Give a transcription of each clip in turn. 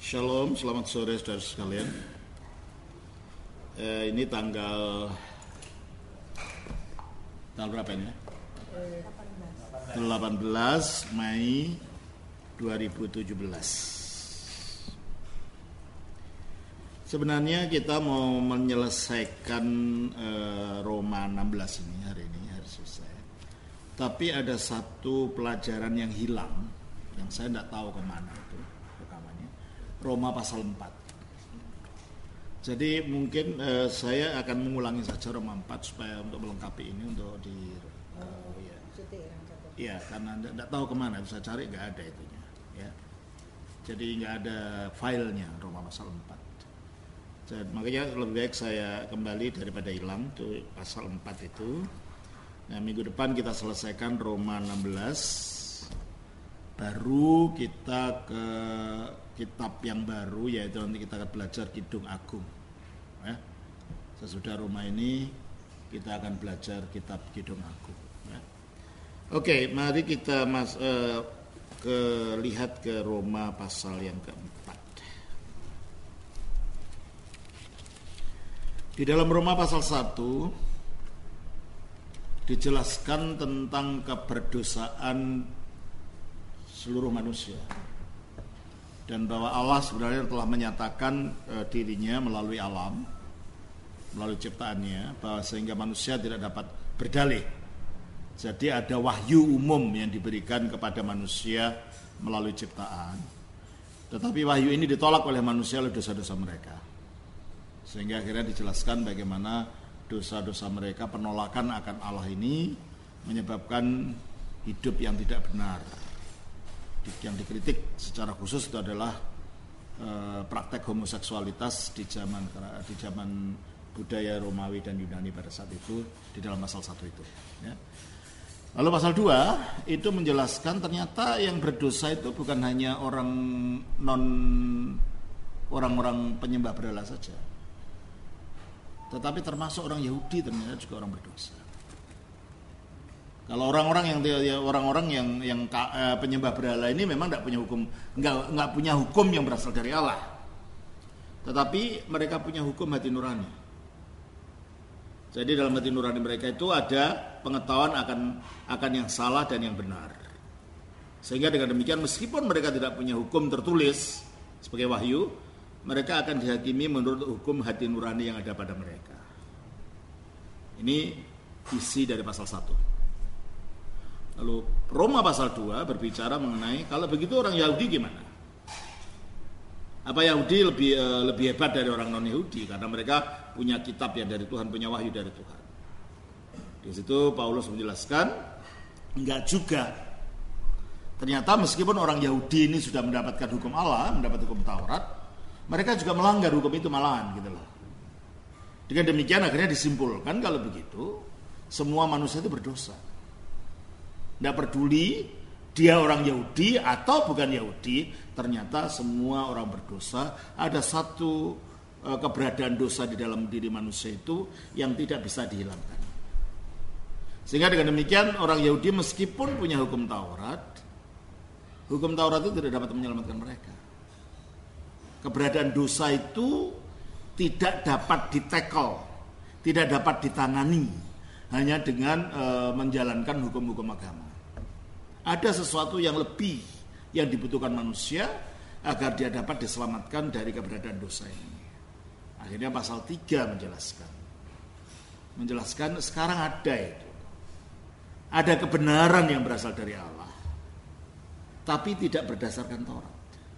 Shalom, selamat sore saudara sekalian. Ini tanggal berapa ini? 18 Mei 2017. Sebenarnya kita mau menyelesaikan Roma 16 ini hari selesai. Tapi ada satu pelajaran yang hilang, yang saya tidak tahu kemana itu rekamannya. Roma pasal 4. Jadi mungkin saya akan mengulangi saja Roma 4 supaya untuk melengkapi ini untuk di ya karena tidak tahu kemana, bisa cari nggak ada itunya ya. Jadi nggak ada filenya Roma pasal 4. Jadi, makanya lebih baik saya kembali daripada hilang tuh pasal 4 itu. Nah, minggu depan kita selesaikan Roma 16. Baru kita ke kitab yang baru, yaitu nanti kita akan belajar Kidung Agung ya. Sesudah Roma ini kita akan belajar kitab Kidung Agung ya. Oke, mari kita lihat ke Roma pasal yang keempat. Di dalam Roma pasal 1 dijelaskan tentang keberdosaan seluruh manusia, dan bahwa Allah sebenarnya telah menyatakan dirinya melalui alam, melalui ciptaannya, bahwa sehingga manusia tidak dapat berdalih. Jadi ada wahyu umum yang diberikan kepada manusia melalui ciptaan, tetapi wahyu ini ditolak oleh manusia oleh dosa-dosa mereka, sehingga akhirnya dijelaskan bagaimana dosa-dosa mereka, penolakan akan Allah ini menyebabkan hidup yang tidak benar. Yang dikritik secara khusus itu adalah praktek homoseksualitas di zaman budaya Romawi dan Yunani pada saat itu, di dalam pasal 1 itu ya. Lalu pasal 2 itu menjelaskan ternyata yang berdosa itu bukan hanya orang-orang penyembah berhala saja, tetapi termasuk orang Yahudi ternyata juga orang berdosa. Kalau orang-orang yang penyembah berhala ini memang tidak punya hukum, nggak punya hukum yang berasal dari Allah, tetapi mereka punya hukum hati nurani. Jadi dalam hati nurani mereka itu ada pengetahuan akan yang salah dan yang benar, sehingga dengan demikian meskipun mereka tidak punya hukum tertulis sebagai wahyu, mereka akan dihakimi menurut hukum hati nurani yang ada pada mereka. Ini isi dari pasal 1. Lalu Roma pasal 2 berbicara mengenai kalau begitu orang Yahudi gimana? Apa Yahudi lebih hebat dari orang non-Yahudi karena mereka punya kitab yang dari Tuhan, punya wahyu dari Tuhan. Di situ Paulus menjelaskan enggak juga. Ternyata meskipun orang Yahudi ini sudah mendapatkan hukum Allah, mendapat hukum Taurat, mereka juga melanggar hukum itu malahan gitu loh. Dengan demikian akhirnya disimpulkan kalau begitu semua manusia itu berdosa. Tidak peduli dia orang Yahudi atau bukan Yahudi, ternyata semua orang berdosa. Ada satu keberadaan dosa di dalam diri manusia itu yang tidak bisa dihilangkan. Sehingga dengan demikian orang Yahudi meskipun punya hukum Taurat itu tidak dapat menyelamatkan mereka. Keberadaan dosa itu tidak dapat ditackle, tidak dapat ditangani hanya dengan menjalankan hukum-hukum agama. Ada sesuatu yang lebih yang dibutuhkan manusia agar dia dapat diselamatkan dari keberadaan dosa ini. Akhirnya pasal 3 menjelaskan sekarang ada itu. Ada kebenaran yang berasal dari Allah, tapi tidak berdasarkan Taurat.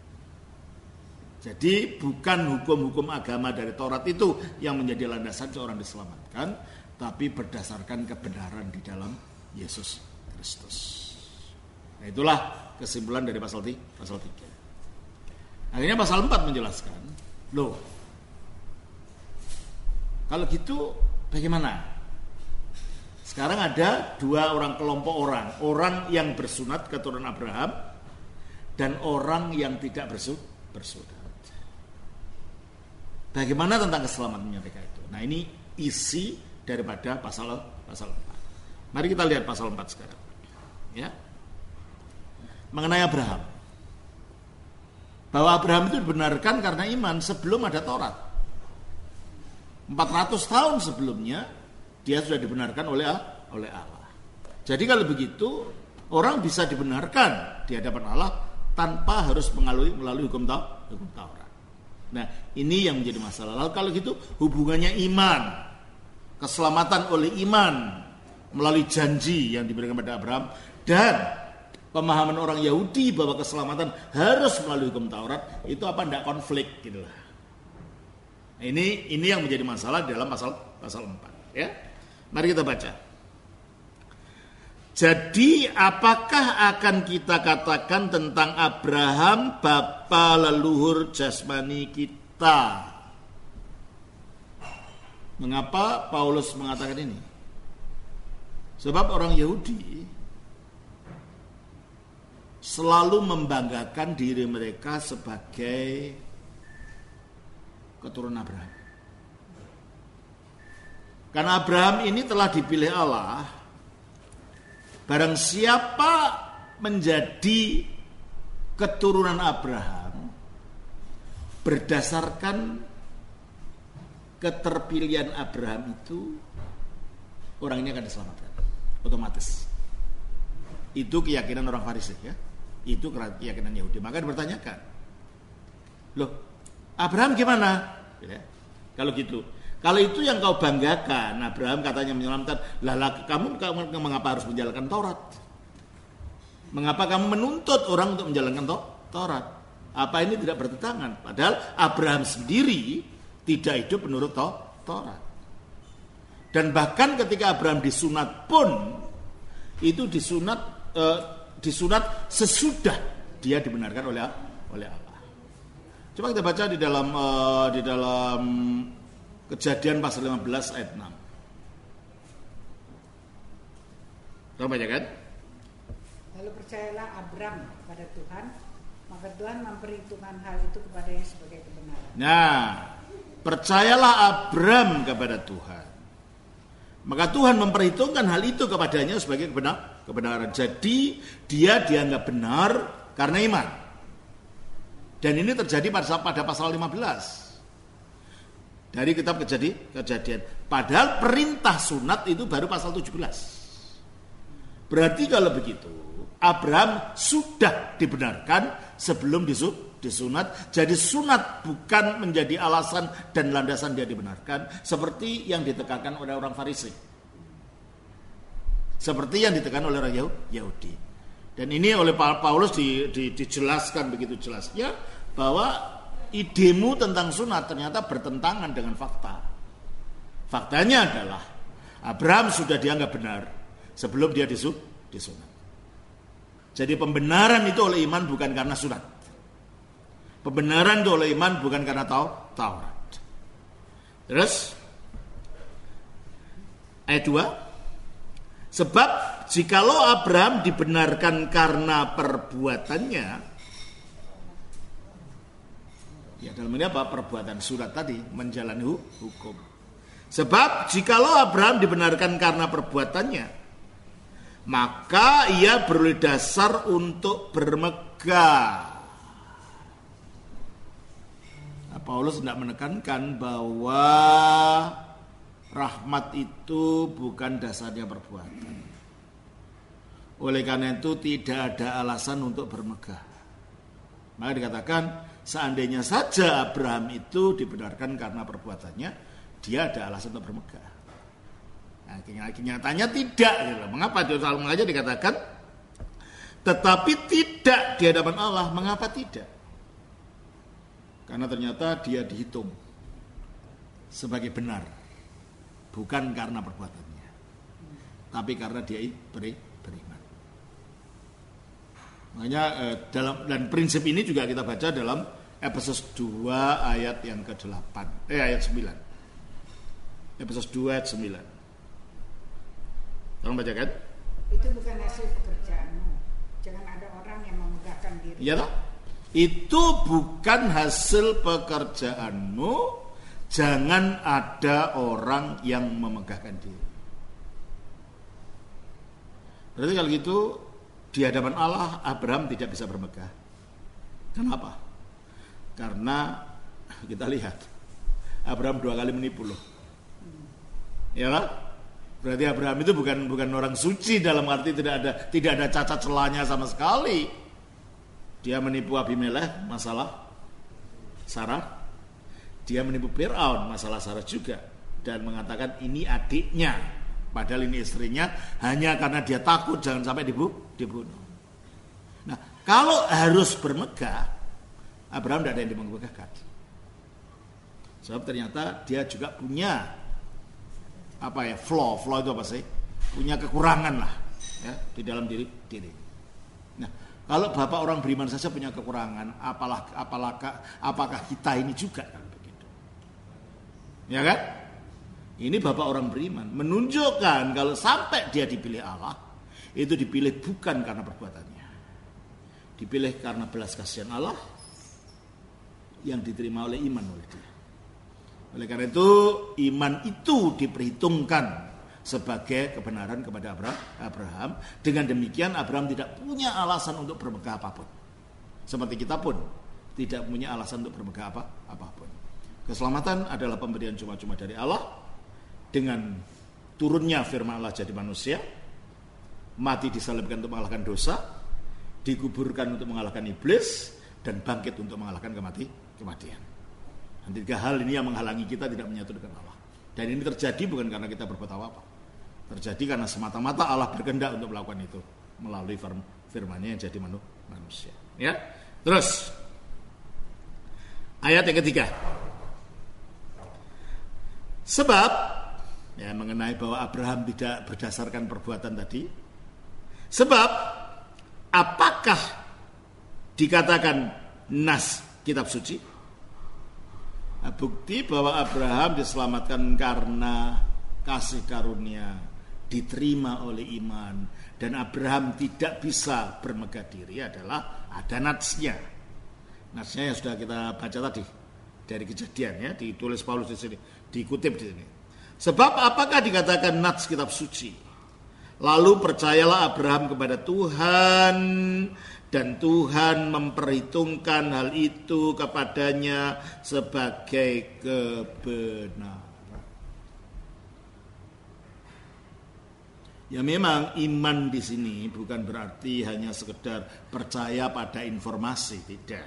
Jadi bukan hukum-hukum agama dari Taurat itu yang menjadi landasan seorang diselamatkan, tapi berdasarkan kebenaran di dalam Yesus Kristus. Nah, itulah kesimpulan dari pasal 3. Akhirnya pasal 4 menjelaskan, loh, kalau gitu bagaimana? Sekarang ada dua kelompok orang yang bersunat keturunan Abraham dan orang yang tidak bersunat. Bagaimana tentang keselamatannya mereka itu? Nah, ini isi daripada pasal 4. Mari kita lihat pasal 4 sekarang. Ya. Mengenai Abraham. Bahwa Abraham itu dibenarkan karena iman sebelum ada Taurat. 400 tahun sebelumnya dia sudah dibenarkan oleh Allah. Jadi kalau begitu orang bisa dibenarkan di hadapan Allah tanpa harus melalui hukum Taurat. Nah, ini yang menjadi masalah. Lalu kalau gitu hubungannya iman, keselamatan oleh iman melalui janji yang diberikan kepada Abraham dan pemahaman orang Yahudi bahwa keselamatan harus melalui hukum Taurat, itu apa enggak konflik gitu lah. Ini yang menjadi masalah dalam pasal 4 ya. Mari kita baca. Jadi apakah akan kita katakan tentang Abraham bapa leluhur jasmani kita? Mengapa Paulus mengatakan ini? Sebab orang Yahudi selalu membanggakan diri mereka sebagai keturunan Abraham. Karena Abraham ini telah dipilih Allah. Barang siapa menjadi keturunan Abraham berdasarkan keterpilihan Abraham itu, orang ini akan diselamatkan otomatis. Itu keyakinan orang Farisi ya. Itu keyakinan Yahudi. Maka dipertanyakan, loh Abraham gimana? Ya, kalau gitu. Kalau itu yang kau banggakan, Abraham katanya menyelamatkan, kamu mengapa harus menjalankan Taurat? Mengapa kamu menuntut orang untuk menjalankan Taurat? Apa ini tidak bertentangan? Padahal Abraham sendiri tidak hidup menurut Taurat. Dan bahkan ketika Abraham disunat pun, itu disunat sesudah dia dibenarkan oleh Allah. Coba kita baca di dalam Kejadian pasal 15 ayat 6. Kamu baca kan? Lalu percayalah Abram kepada Tuhan, maka Tuhan memperhitungkan hal itu kepadanya sebagai kebenaran. Nah, percayalah Abram kepada Tuhan, maka Tuhan memperhitungkan hal itu kepadanya sebagai kebenaran. Jadi dia dianggap benar karena iman. Dan ini terjadi pada pasal 15 dari kitab Kejadian. Padahal perintah sunat itu baru pasal 17. Berarti kalau begitu Abraham sudah dibenarkan sebelum disunat. Jadi sunat bukan menjadi alasan dan landasan dia dibenarkan, seperti yang ditekankan oleh orang Farisi, seperti yang ditekankan oleh orang Yahudi. Dan ini oleh Paulus dijelaskan begitu jelasnya bahwa idemu tentang sunat ternyata bertentangan dengan fakta. Faktanya adalah Abraham sudah dianggap benar sebelum dia disunat. Jadi pembenaran itu oleh iman bukan karena sunat. Pembenaran itu oleh iman bukan karena Taurat. Terus ayat 2. Sebab jikalau Abraham dibenarkan karena perbuatannya, ya dalam ini apa? Perbuatan surat tadi, menjalani hukum. Sebab jikalau Abraham dibenarkan karena perbuatannya, maka ia beroleh dasar untuk bermegah. Nah, Paulus tidak menekankan bahwa rahmat itu bukan dasarnya perbuatan. Oleh karena itu tidak ada alasan untuk bermegah. Maka dikatakan, seandainya saja Abraham itu dibenarkan karena perbuatannya, dia ada alasan untuk bermegah. Nah, kenyataannya tidak. Mengapa? Makanya dikatakan, tetapi tidak di hadapan Allah. Mengapa tidak? Karena ternyata dia dihitung sebagai benar, bukan karena perbuatannya, tapi karena dia beriman. Makanya dan prinsip ini juga kita baca dalam Efesus 2 ayat yang ke-8. Ayat 9. Efesus 2 ayat 9. Tolong bacakan. Itu bukan hasil pekerjaanmu. Jangan ada orang yang memegahkan diri. Iya, itu bukan hasil pekerjaanmu. Jangan ada orang yang memegahkan diri. Berarti kalau gitu, di hadapan Allah Abraham tidak bisa bermegah. Kenapa? Karena kita lihat Abraham 2 kali menipu loh. Ya kan? Berarti Abraham itu bukan orang suci, dalam arti tidak ada cacat celahnya sama sekali. Dia menipu Abimelekh masalah Sarah. Dia menipu Firaun masalah Sarah juga, dan mengatakan ini adiknya, padahal ini istrinya, hanya karena dia takut jangan sampai dibunuh. Nah, kalau harus bermegah, Abraham tidak ada yang dimegahkan. Sebab ternyata dia juga punya flaw itu apa sih? Punya kekurangan lah, ya, di dalam diri. Nah, kalau bapak orang beriman saja punya kekurangan, apakah kita ini juga kan begitu? Ya kan? Ini bapak orang beriman menunjukkan kalau sampai dia dipilih Allah, itu dipilih bukan karena perbuatannya, dipilih karena belas kasihan Allah yang diterima oleh iman oleh dia. Oleh karena itu iman itu diperhitungkan sebagai kebenaran kepada Abraham. Dengan demikian Abraham tidak punya alasan untuk bermegah apapun. Seperti kita pun tidak punya alasan untuk bermegah apapun. Keselamatan adalah pemberian cuma-cuma dari Allah. Dengan turunnya firman Allah jadi manusia, mati disalibkan untuk mengalahkan dosa, dikuburkan untuk mengalahkan iblis, dan bangkit untuk mengalahkan kematian. Dan 3 hal ini yang menghalangi kita tidak menyatu dengan Allah. Dan ini terjadi bukan karena kita berbuat apa-apa. Terjadi karena semata-mata Allah berkehendak untuk melakukan itu melalui firman-Nya yang jadi manusia. Ya. Terus ayat yang ketiga. Sebab ya, mengenai bahwa Abraham tidak berdasarkan perbuatan tadi. Sebab apakah dikatakan nas kitab suci? Bukti bahwa Abraham diselamatkan karena kasih karunia, diterima oleh iman, dan Abraham tidak bisa bermegah diri adalah ada natsnya. Natsnya yang sudah kita baca tadi dari Kejadian, ya, ditulis Paulus di sini, dikutip di sini. Sebab apakah dikatakan nats kitab suci? Lalu percayalah Abraham kepada Tuhan, dan Tuhan memperhitungkan hal itu kepadanya sebagai kebenaran. Ya, memang iman di sini bukan berarti hanya sekedar percaya pada informasi, tidak.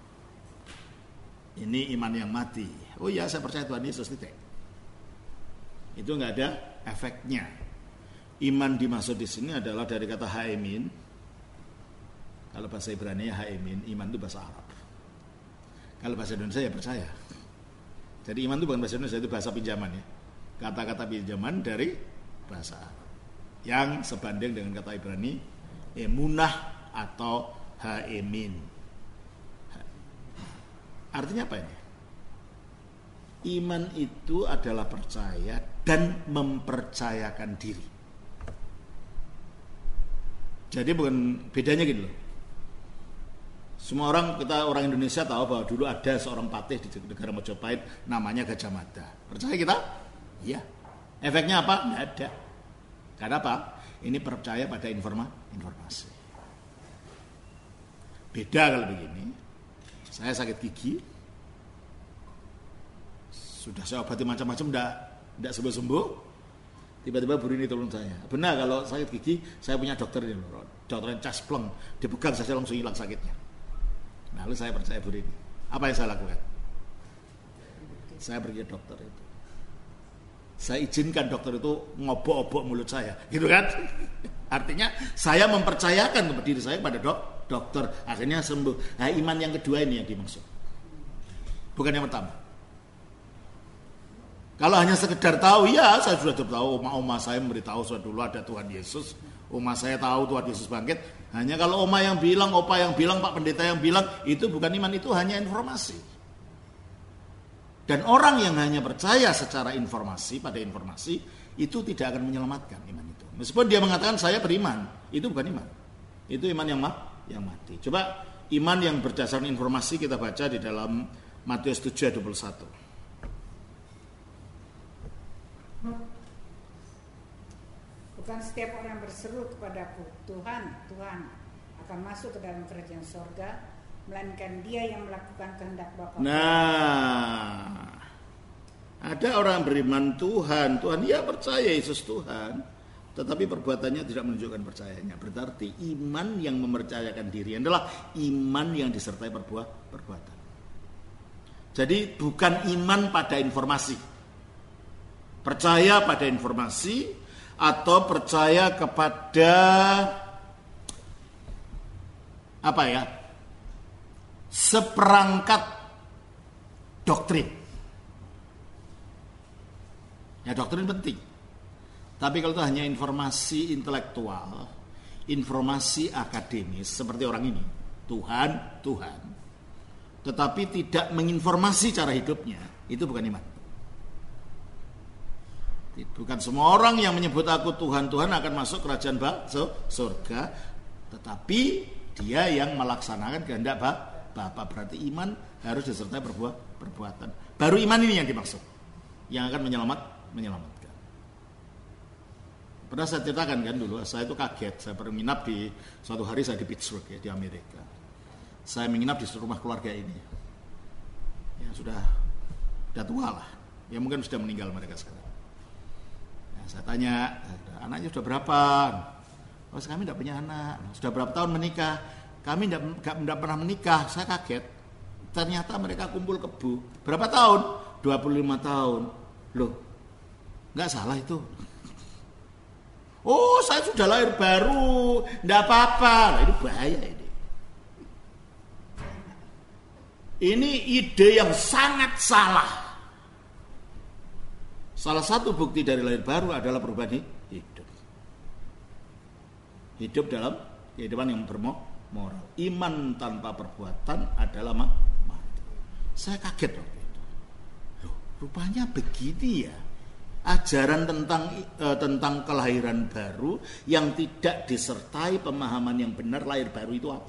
Ini iman yang mati. Oh ya, saya percaya Tuhan Yesus, tidak. Itu nggak ada efeknya. Iman dimaksud di sini adalah dari kata haimin. Kalau bahasa Ibrani haimin, iman itu bahasa Arab. Kalau bahasa Indonesia ya percaya. Jadi iman itu bukan bahasa Indonesia, itu bahasa pinjaman, ya. Kata-kata pinjaman dari bahasa Arab yang sebanding dengan kata Ibrani emunah atau haimin. Artinya apa ini? Iman itu adalah percaya dan mempercayakan diri. Jadi bukan bedanya gitu loh. Semua orang Indonesia tahu bahwa dulu ada seorang patih di negara Majapahit namanya Gajah Mada. Percaya kita? Iya. Efeknya apa? Nggak ada. Karena apa? Ini percaya pada informasi. Beda kalau begini. Saya sakit gigi. Sudah saya obati macam-macam, enggak sembuh-sembuh. Tiba-tiba Bu Rini tolong saya. Benar kalau sakit gigi, saya punya dokter ini. Dokter yang caspleng, dipegang saja langsung hilang sakitnya. Nah, lalu saya percaya Bu Rini. Apa yang saya lakukan? Saya pergi ke dokter itu. Saya izinkan dokter itu ngobok-obok mulut saya, gitu kan? Artinya saya mempercayakan kepada diri saya pada dokter. Akhirnya sembuh. Nah, iman yang kedua ini yang dimaksud. Bukan yang pertama. Kalau hanya sekedar tahu, ya saya sudah tahu, oma saya memberitahu sudah dulu ada Tuhan Yesus. Oma saya tahu Tuhan Yesus bangkit. Hanya kalau oma yang bilang, opa yang bilang, Pak Pendeta yang bilang, itu bukan iman, itu hanya informasi. Dan orang yang hanya percaya secara informasi, pada informasi, itu tidak akan menyelamatkan iman itu. Meskipun dia mengatakan saya beriman, itu bukan iman. Itu iman yang mati. Coba iman yang berdasarkan informasi kita baca di dalam Matius 7 ayat 21. Bukan setiap orang berseru kepadaku, Tuhan, Tuhan, akan masuk ke dalam kerajaan sorga, melainkan Dia yang melakukan kehendak Bapa. Nah, ada orang beriman Tuhan, ya percaya Yesus Tuhan, tetapi perbuatannya tidak menunjukkan percayanya. Berarti iman yang mempercayakan diri adalah iman yang disertai perbuatan. Jadi bukan iman pada informasi, percaya pada informasi atau percaya kepada seperangkat doktrin. Ya, doktrin penting. Tapi kalau itu hanya informasi intelektual, informasi akademis seperti orang ini, Tuhan, tetapi tidak menginformasi cara hidupnya, itu bukan iman. Bukan semua orang yang menyebut aku Tuhan akan masuk kerajaan surga, tetapi dia yang melaksanakan kehendak Bapa. Berarti iman harus disertai perbuatan. Baru iman ini yang dimaksud, yang akan menyelamatkan. Pernah saya ceritakan kan dulu, saya itu kaget. Saya pernah menginap di suatu hari saya di Pittsburgh di Amerika. Saya menginap di rumah keluarga ini. Ya sudah tua lah. Ya mungkin sudah meninggal mereka sekarang. Nah, saya tanya, anaknya sudah berapa? Oh, kami tidak punya anak. Sudah berapa tahun menikah? Kami tidak pernah menikah. Saya kaget. Ternyata mereka kumpul kebo. Berapa tahun? 25 tahun. Loh, nggak salah itu. Oh, saya sudah lahir baru, tidak apa-apa. Nah, ini bahaya ini. Ini ide yang sangat salah. Salah satu bukti dari lahir baru adalah perubahan hidup. Hidup dalam kehidupan yang bermoral. Iman tanpa perbuatan adalah mati. Saya kaget waktu itu. Loh, rupanya begini ya. Ajaran tentang kelahiran baru yang tidak disertai pemahaman yang benar lahir baru itu apa?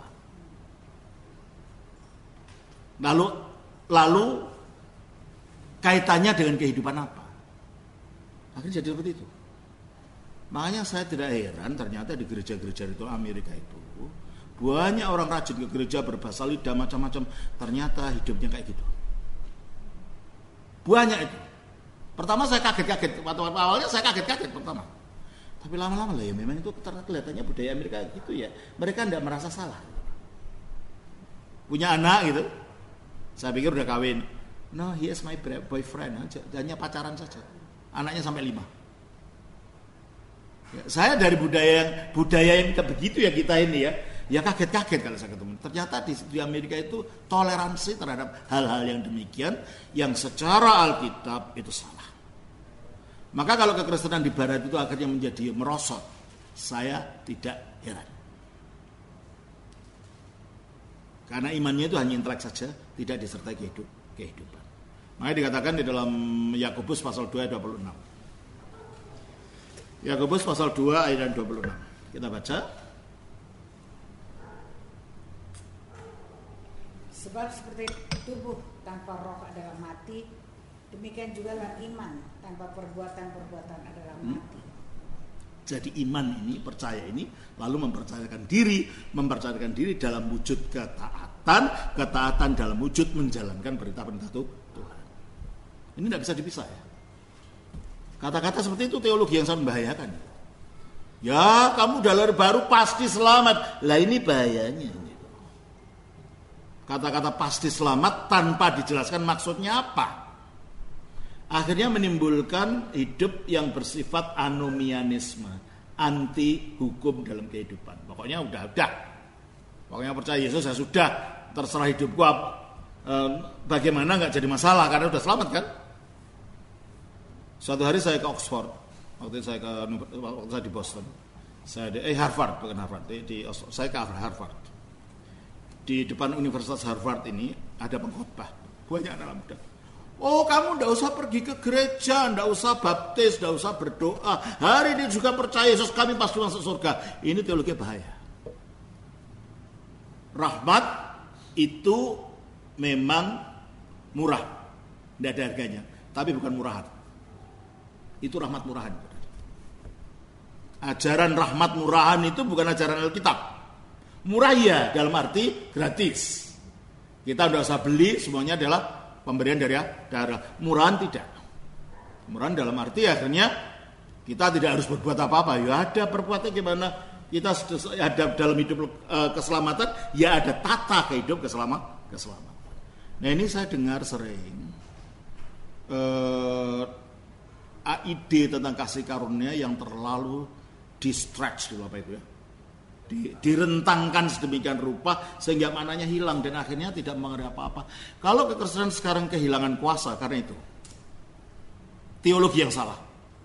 Lalu kaitannya dengan kehidupan apa? Akhirnya jadi seperti itu. Makanya saya tidak heran ternyata di gereja-gereja itu Amerika itu banyak orang rajin ke gereja berbahasa lidah macam-macam, ternyata hidupnya kayak gitu. Banyak itu. Pertama saya kaget-kaget, waktu awalnya saya kaget-kaget pertama. Tapi lama-lama lah ya memang itu kelihatannya budaya Amerika gitu ya. Mereka tidak merasa salah. Punya anak gitu. Saya pikir udah kawin. No, he is my boyfriend. Hanya pacaran saja. Anaknya sampai 5. Ya, saya dari budaya yang begitu ya kita ini ya. Ya kaget-kaget kalau saya ketemu. Ternyata di Amerika itu toleransi terhadap hal-hal yang demikian yang secara Alkitab itu salah. Maka kalau kekristenan di barat itu akhirnya menjadi merosot, saya tidak heran. Karena imannya itu hanya intelek saja, tidak disertai kehidupan. Makanya dikatakan di dalam Yakobus pasal 2 ayat 26. Yakobus pasal 2 ayat 26. Kita baca. Sebab seperti tubuh tanpa roh adalah mati, demikian juga iman tanpa perbuatan adalah mati. Jadi iman ini, percaya ini, lalu mempercayakan diri dalam wujud ketaatan dalam wujud menjalankan perintah-perintah Tuhan. Ini tidak bisa dipisah ya. Kata-kata seperti itu teologi yang sangat membahayakan. Ya, kamu udah lahir baru pasti selamat. Lah ini bahayanya. Kata-kata pasti selamat tanpa dijelaskan maksudnya apa. Akhirnya menimbulkan hidup yang bersifat anomianisme, anti hukum dalam kehidupan. Pokoknya udah. Pokoknya percaya Yesus ya sudah, terserah hidupku bagaimana nggak jadi masalah karena udah selamat kan. Suatu hari saya ke Oxford, waktu saya di Boston, Harvard bukan Harvard, saya ke Harvard. Di depan Universitas Harvard ini ada pengkhotbah, banyak anak muda. Oh, kamu ndak usah pergi ke gereja, ndak usah baptis, ndak usah berdoa. Hari ini juga percaya Yesus, kami pasti masuk surga. Ini teologi bahaya. Rahmat itu memang murah, ndak ada harganya, tapi bukan murahan. Itu rahmat murahan. Ajaran rahmat murahan itu bukan ajaran Alkitab. Murah ya dalam arti gratis. Kita tidak usah beli, semuanya adalah pemberian dari darah. Murahan tidak. Murahan dalam arti akhirnya kita tidak harus berbuat apa-apa. Ya ada perbuatan gimana kita ada dalam hidup keselamatan, ya ada tata kehidupan keselamatan. Nah ini saya dengar sering ide tentang kasih karunia yang terlalu di-stretch dulu Bapak Ibu ya. Direntangkan sedemikian rupa sehingga maknanya hilang dan akhirnya tidak mengerti apa-apa. Kalau kekristenan sekarang kehilangan kuasa karena itu teologi yang salah.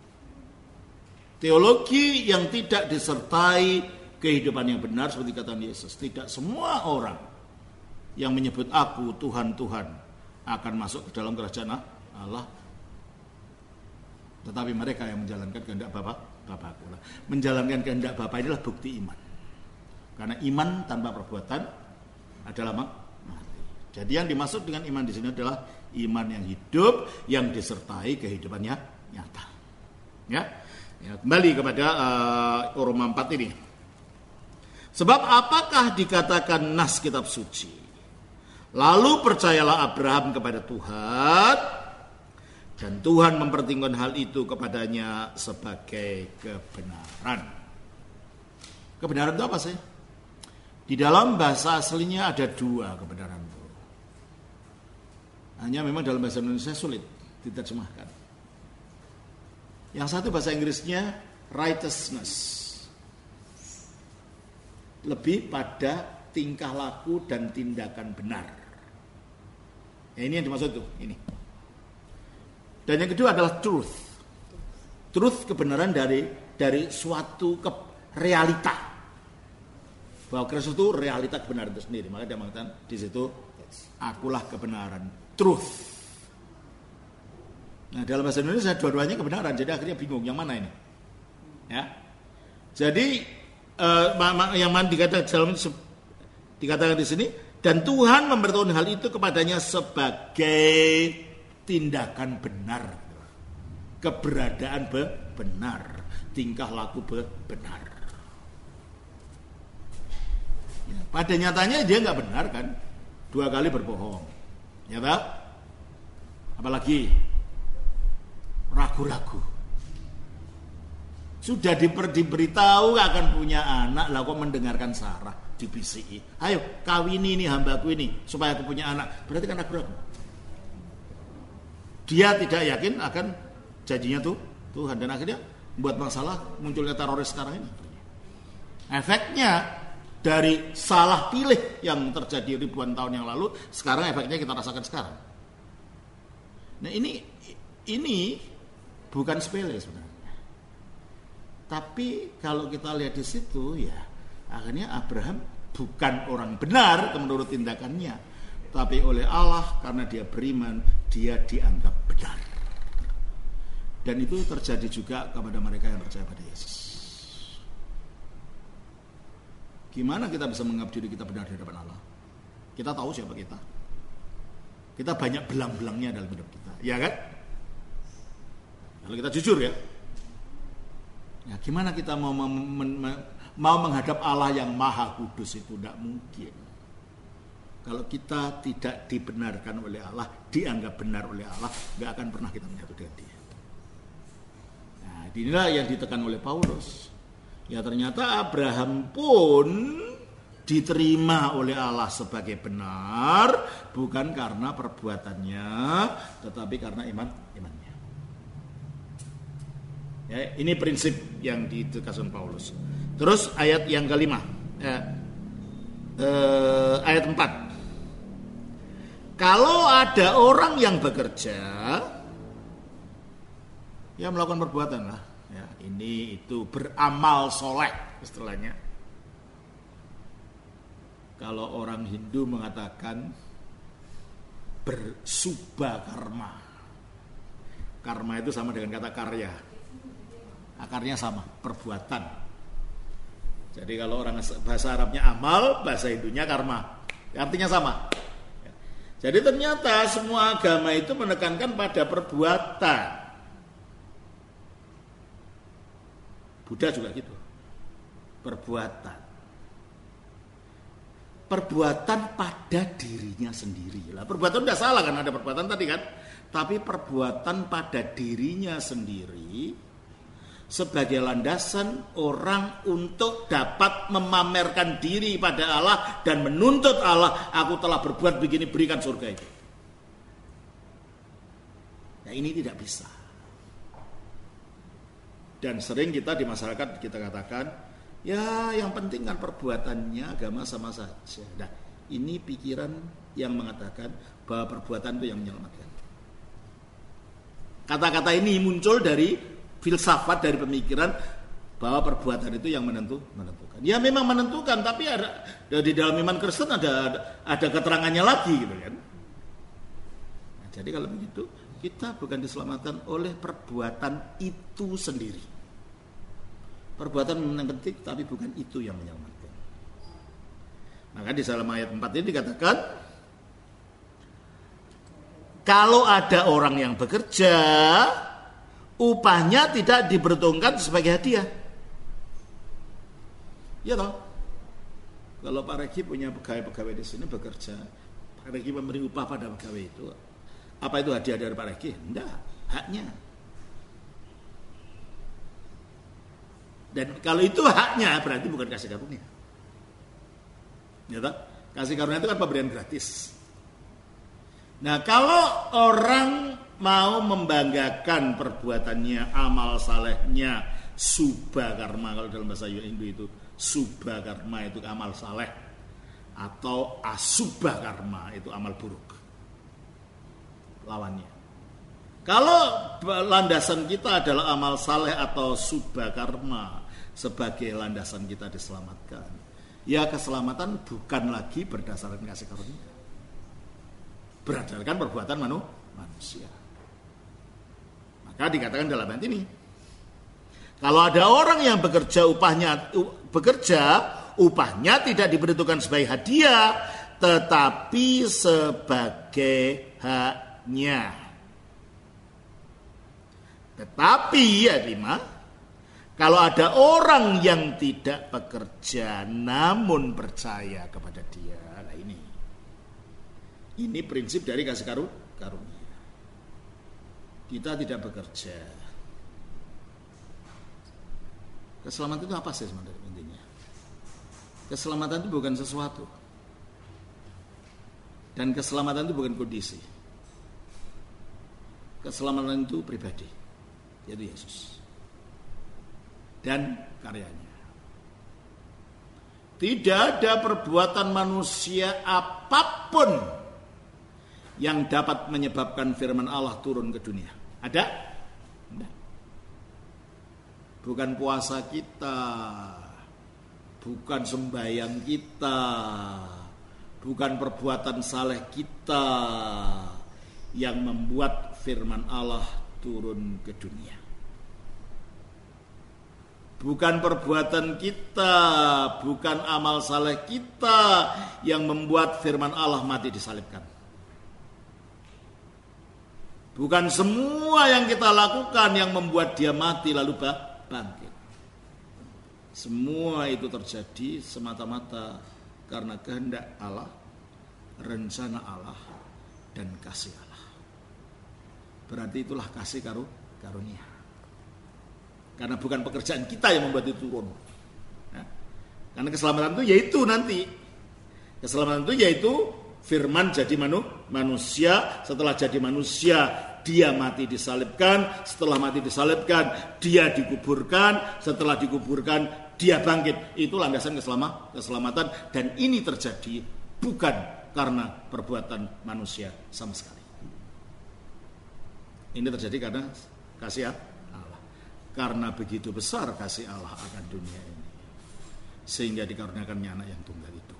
Teologi yang tidak disertai kehidupan yang benar seperti kata Yesus. Tidak semua orang yang menyebut aku Tuhan akan masuk ke dalam kerajaan Allah. Tetapi mereka yang menjalankan kehendak Bapa-Ku. Menjalankan kehendak Bapa inilah bukti iman. Karena iman tanpa perbuatan adalah mati. Jadi yang dimaksud dengan iman di sini adalah iman yang hidup, yang disertai kehidupannya nyata. Ya, kembali kepada Roma 4 ini. Sebab apakah dikatakan nas kitab suci? Lalu percayalah Abraham kepada Tuhan, dan Tuhan mempertimbangkan hal itu kepadanya sebagai kebenaran. Kebenaran itu apa sih? Di dalam bahasa aslinya ada dua kebenaran itu. Hanya memang dalam bahasa Indonesia sulit diterjemahkan. Yang satu bahasa Inggrisnya righteousness. Lebih pada tingkah laku dan tindakan benar. Ya, ini yang dimaksud tuh, ini. Dan yang kedua adalah truth. Truth kebenaran dari suatu realita. Bahwa Kristus itu realita kebenaran itu sendiri. Maka dia mengatakan di situ akulah kebenaran, truth. Nah, dalam bahasa Indonesia dua-duanya kebenaran. Jadi akhirnya bingung yang mana ini. Ya. Jadi yang mana dikatakan di sini, dan Tuhan memberitahukan hal itu kepadanya sebagai tindakan benar, keberadaan benar, tingkah laku benar. Ya, pada nyatanya dia nggak benar kan, 2 kali berbohong, ya tak? Apalagi ragu-ragu. Sudah diberitahu akan punya anak, lah kok mendengarkan Sarah dibisiki. Ayo kawini ini hambaku ini supaya aku punya anak. Berarti kan ragu-ragu. Dia tidak yakin akan janjinya Tuhan dan akhirnya membuat masalah, munculnya teroris sekarang ini. Efeknya dari salah pilih yang terjadi ribuan tahun yang lalu, sekarang efeknya kita rasakan sekarang. Nah ini bukan sepele sebenarnya. Tapi kalau kita lihat di situ ya, akhirnya Abraham bukan orang benar menurut tindakannya, tapi oleh Allah karena dia beriman, dia dianggap benar. Dan itu terjadi juga kepada mereka yang percaya pada Yesus. Gimana kita bisa menganggap diri kita benar di hadapan Allah? Kita tahu siapa kita. Kita banyak belang-belangnya dalam hidup kita, ya kan? Kalau kita jujur ya. Ya gimana kita mau menghadap Allah yang maha kudus itu? Tidak mungkin. Kalau kita tidak dibenarkan oleh Allah, dianggap benar oleh Allah, tidak akan pernah kita menyatu dengan Dia. Nah, inilah yang ditekan oleh Paulus. Ya ternyata Abraham pun diterima oleh Allah sebagai benar, bukan karena perbuatannya, tetapi karena imannya. Ya, ini prinsip yang ditekankan Paulus. Terus ayat yang kelima, ayat 4. Kalau ada orang yang bekerja, ya melakukan perbuatan lah. Ya, ini itu beramal soleh istilahnya. Kalau orang Hindu mengatakan bersubha karma. Karma itu sama dengan kata karya. Akarnya sama, perbuatan. Jadi kalau orang bahasa Arabnya amal, bahasa Hindunya karma. Artinya sama. Jadi ternyata semua agama itu menekankan pada perbuatan. Buddha juga gitu. Perbuatan. perbuatan pada dirinya sendiri. Lah, perbuatan udah salah kan, ada perbuatan tadi kan, tapi perbuatan pada dirinya sendiri sebagai landasan orang untuk dapat memamerkan diri pada Allah dan menuntut Allah, aku telah berbuat begini, berikan surga itu. Nah, ini tidak bisa. Dan sering kita di masyarakat kita katakan, ya yang penting kan perbuatannya, agama sama saja. Nah, ini pikiran yang mengatakan bahwa perbuatan itu yang menyelamatkan. Kata-kata ini muncul dari filsafat, dari pemikiran bahwa perbuatan itu yang menentukan. Ya memang menentukan, tapi ada di dalam iman Kristen ada keterangannya lagi gitu kan. Nah, jadi kalau begitu kita bukan diselamatkan oleh perbuatan itu sendiri. Perbuatan memang penting, tapi bukan itu yang menyelamatkan. Maka di dalam ayat 4 ini dikatakan, kalau ada orang yang bekerja, upahnya tidak diperhitungkan sebagai hadiah. Ya toh? Kalau Pak Regi punya pegawai di sini bekerja, Pak Regi memberi upah pada pegawai itu, apa itu hadiah dari Pak Regi? Enggak, haknya. Dan kalau itu haknya, berarti bukan kasih karunia. Ya toh? Kasih karunia itu kan pemberian gratis. Nah, kalau orang mau membanggakan perbuatannya, amal salehnya, subha karma, kalau dalam bahasa Hindu itu subha karma itu amal saleh, atau asubha karma itu amal buruk, lawannya. Kalau landasan kita adalah amal saleh atau subha karma sebagai landasan kita diselamatkan, ya keselamatan bukan lagi berdasarkan kasih karunia, berdasarkan perbuatan manusia. Maka dikatakan dalam ayat ini, kalau ada orang yang bekerja upahnya tidak diperhitungkan sebagai hadiah, tetapi sebagai haknya. Tetapi ayat 5, kalau ada orang yang tidak bekerja namun percaya kepada dia, nah ini prinsip dari kasih karunia. Kita tidak bekerja. Keselamatan itu apa sih sebenarnya intinya? Keselamatan itu bukan sesuatu. Dan keselamatan itu bukan kondisi. Keselamatan itu pribadi, yaitu Yesus. Dan karyanya. Tidak ada perbuatan manusia apapun yang dapat menyebabkan firman Allah turun ke dunia. Ada? Tidak. Bukan puasa kita, bukan sembahyang kita, bukan perbuatan saleh kita yang membuat firman Allah turun ke dunia. Bukan perbuatan kita, bukan amal saleh kita yang membuat firman Allah mati disalibkan. Bukan semua yang kita lakukan yang membuat dia mati lalu bangkit. Semua itu terjadi semata-mata karena kehendak Allah, rencana Allah, dan kasih Allah. Berarti itulah kasih karunia. Karena bukan pekerjaan kita yang membuat itu turun. Nah, karena keselamatan itu yaitu nanti. Keselamatan itu yaitu firman jadi manusia. Setelah jadi manusia, dia mati disalibkan. Setelah mati disalibkan, dia dikuburkan. Setelah dikuburkan, dia bangkit. Itu landasan keselamatan. Dan ini terjadi bukan karena perbuatan manusia sama sekali. Ini terjadi karena kasih Allah. Karena begitu besar kasih Allah akan dunia ini, sehingga dikaruniakannya anak yang tunggal itu.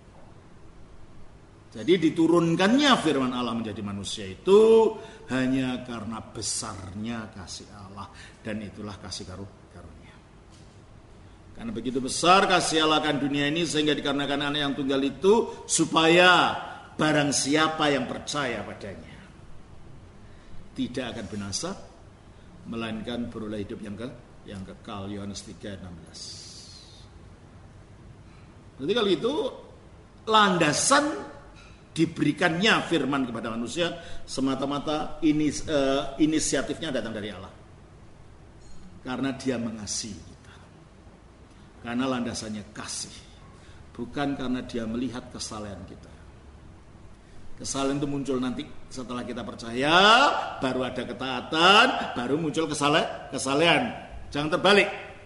Jadi diturunkannya firman Allah menjadi manusia itu hanya karena besarnya kasih Allah, dan itulah kasih karunia. Karena begitu besar kasih Allah akan dunia ini sehingga dikarenakan anak yang tunggal itu, supaya barang siapa yang percaya padanya tidak akan binasa, melainkan beroleh hidup yang kekal. Yohanes 3:16. Jadi kalau itu landasan diberikannya firman kepada manusia semata-mata inisiatifnya datang dari Allah. Karena Dia mengasihi kita. Karena landasannya kasih. Bukan karena Dia melihat kesalahan kita. Kesalahan itu muncul nanti setelah kita percaya, baru ada ketaatan, baru muncul kesalahan. Jangan terbalik.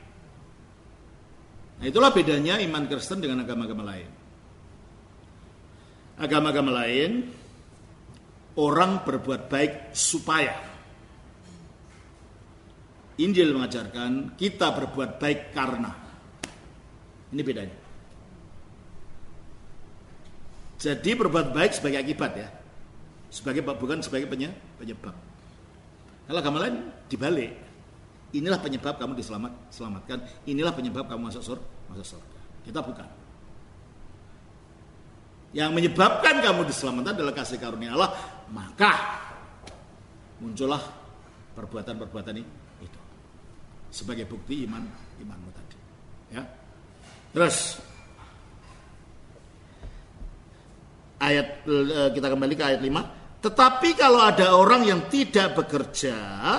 Nah, itulah bedanya iman Kristen dengan agama-agama lain. Agama-agama lain, orang berbuat baik supaya. Injil mengajarkan kita berbuat baik karena. Ini bedanya. Jadi berbuat baik sebagai akibat ya, bukan sebagai penyebab. Kalau agama lain dibalik. Inilah penyebab kamu diselamatkan. Inilah penyebab kamu masuk surga. Kita bukan. Yang menyebabkan kamu diselamatkan adalah kasih karunia Allah, maka muncullah perbuatan-perbuatan itu sebagai bukti imanmu tadi. Ya. Terus ayat kita kembali ke ayat 5. Tetapi kalau ada orang yang tidak bekerja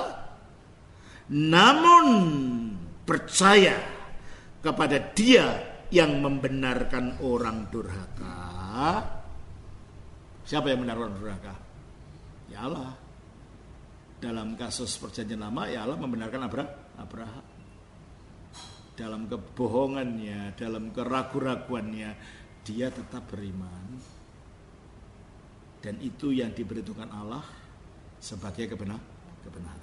namun percaya kepada Dia yang membenarkan orang durhaka. Siapa yang membenarkan orang durhaka? Ya Allah. Dalam kasus perjanjian lama, ya Allah membenarkan Abraham. Dalam kebohongannya, dalam keraguan-raguannya, dia tetap beriman. Dan itu yang diperhitungkan Allah sebagai kebenaran.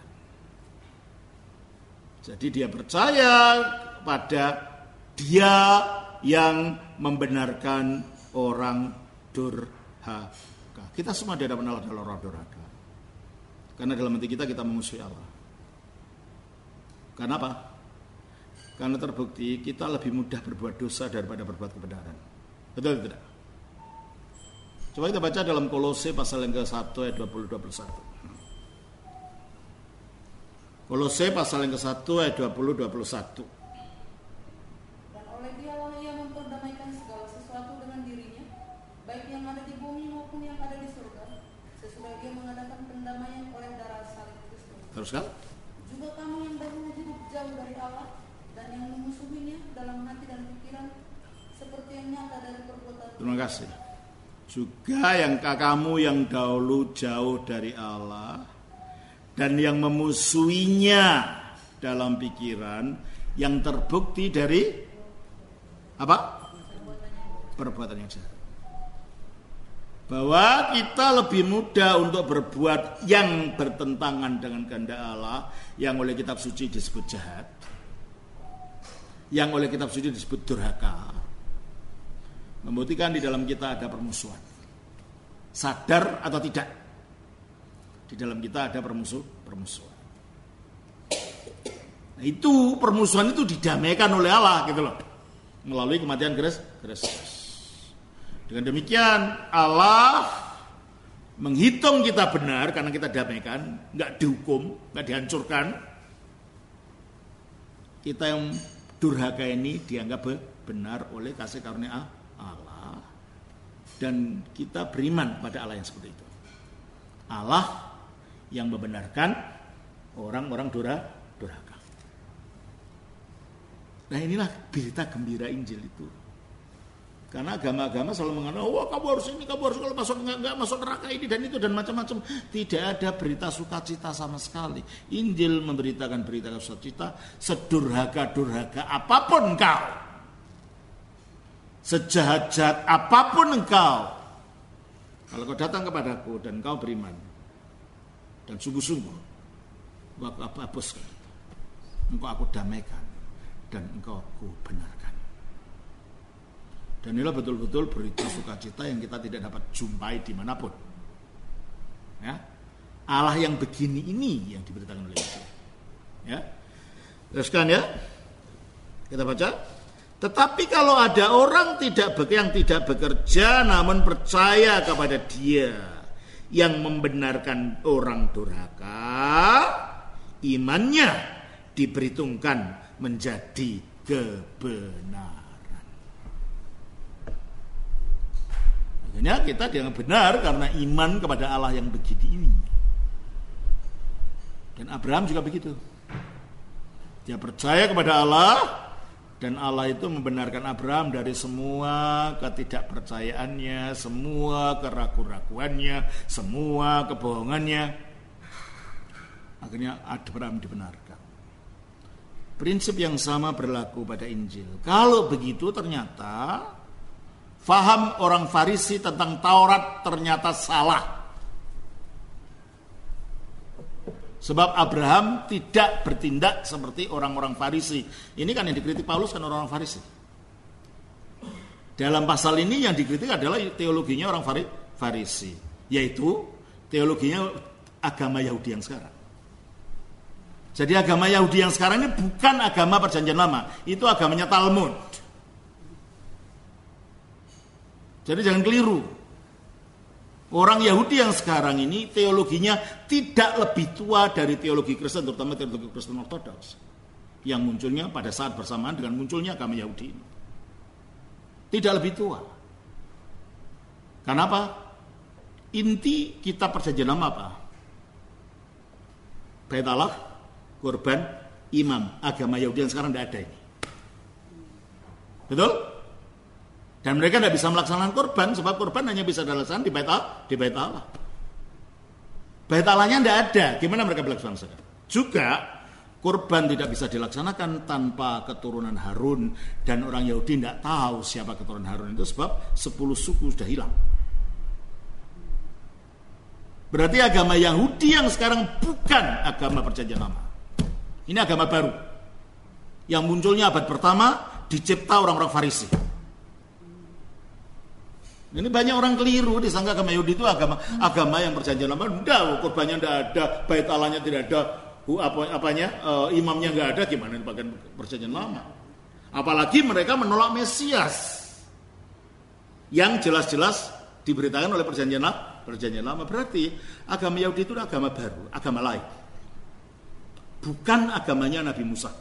Jadi dia percaya pada Dia yang membenarkan orang durhaka. Kita semua di hadapan Allah adalah orang durhaka. Karena dalam hati kita memusuhi Allah. Karena apa? Karena terbukti kita lebih mudah berbuat dosa daripada berbuat kebenaran. Betul tidak? Coba kita baca dalam Kolose pasal yang ke-1 ayat 20-21. Kolose pasal yang ke-1 ayat 20-21. Dan oleh Dialah Ia memperdamaikan segala sesuatu dengan dirinya, baik yang ada di bumi maupun yang ada di surga, sesudah Dia mengadakan pendamaian oleh darah salib Kristus. Teruskan. Juga kamu yang dahulu hidup jauh dari Allah dan yang memusuhinya dalam hati dan pikiran, seperti yang nyata dari perbuatan. Terima kasih. Juga yang kamu yang dahulu jauh dari Allah dan yang memusuhinya dalam pikiran, yang terbukti dari apa? Perbuatan yang jahat. Bahwa kita lebih mudah untuk berbuat yang bertentangan dengan kehendak Allah, yang oleh kitab suci disebut jahat, yang oleh kitab suci disebut durhaka. Membuktikan di dalam kita ada permusuhan. Sadar atau tidak, di dalam kita ada permusuhan. Nah, itu permusuhan itu didamaikan oleh Allah gitu loh, melalui kematian Kristus. Dengan demikian Allah menghitung kita benar karena kita damaikan, nggak dihukum, nggak dihancurkan. Kita yang durhaka ini dianggap benar oleh kasih karunia Allah, dan kita beriman pada Allah yang seperti itu. Allah yang membenarkan orang-orang durhaka. Nah, inilah berita gembira Injil itu. Karena agama-agama selalu mengatakan, wah kamu harus ini, kamu harus kalau masuk nggak masuk neraka ini dan itu dan macam-macam. Tidak ada berita sukacita sama sekali. Injil memberitakan berita sukacita, sedurhaka-durhaka apapun engkau, sejahat-jahat apapun engkau, kalau kau datang kepadaku dan engkau beriman dan sungguh-sungguh, aku hapuskan, engkau aku damaikan dan engkau aku benarkan. Dan inilah betul-betul berita sukacita yang kita tidak dapat jumpai dimanapun. Ya, Allah yang begini ini yang diberitakan oleh Yesus. Ya, teruskan ya, kita baca. Tetapi kalau ada orang yang tidak bekerja namun percaya kepada Dia yang membenarkan orang durhaka, imannya diperhitungkan menjadi kebenaran. Akhirnya kita dianggap benar karena iman kepada Allah yang begitu ini. Dan Abraham juga begitu. Dia percaya kepada Allah, dan Allah itu membenarkan Abraham dari semua ketidakpercayaannya, semua keraguan-raguannya, semua kebohongannya. Akhirnya Abraham dibenarkan. Prinsip yang sama berlaku pada Injil. Kalau begitu ternyata faham orang Farisi tentang Taurat ternyata salah. Sebab Abraham tidak bertindak seperti orang-orang Farisi. Ini kan yang dikritik Paulus kan orang-orang Farisi. Dalam pasal ini yang dikritik adalah teologinya orang Farisi, yaitu teologinya agama Yahudi yang sekarang. Jadi agama Yahudi yang sekarang ini bukan agama Perjanjian Lama, itu agamanya Talmud. Jadi jangan keliru. Orang Yahudi yang sekarang ini teologinya tidak lebih tua dari teologi Kristen, terutama teologi Kristen Ortodoks, yang munculnya pada saat bersamaan dengan munculnya agama Yahudi ini. Tidak lebih tua. Kenapa? Inti kitab Perjanjian Lama apa? Bait Allah, kurban, imam. Agama Yahudi yang sekarang tidak ada ini. Betul? Dan mereka tidak bisa melaksanakan kurban, sebab kurban hanya bisa dilaksanakan di bait Allah. Bait Allahnya tidak ada. Gimana mereka melaksanakan? Juga kurban tidak bisa dilaksanakan tanpa keturunan Harun, dan orang Yahudi tidak tahu siapa keturunan Harun itu sebab 10 suku sudah hilang. Berarti agama Yahudi yang sekarang bukan agama Perjanjian Lama. Ini agama baru yang munculnya abad pertama, dicipta orang-orang Farisi. Ini banyak orang keliru, disangka agama Yahudi itu agama yang Perjanjian Lama. Enggak, kurbannya enggak ada, bait Allahnya tidak ada, imamnya enggak ada, gimana bagian Perjanjian Lama? Apalagi mereka menolak Mesias yang jelas-jelas diberitakan oleh Perjanjian Lama. Berarti agama Yahudi itu agama baru, agama lain. Bukan agamanya Nabi Musa.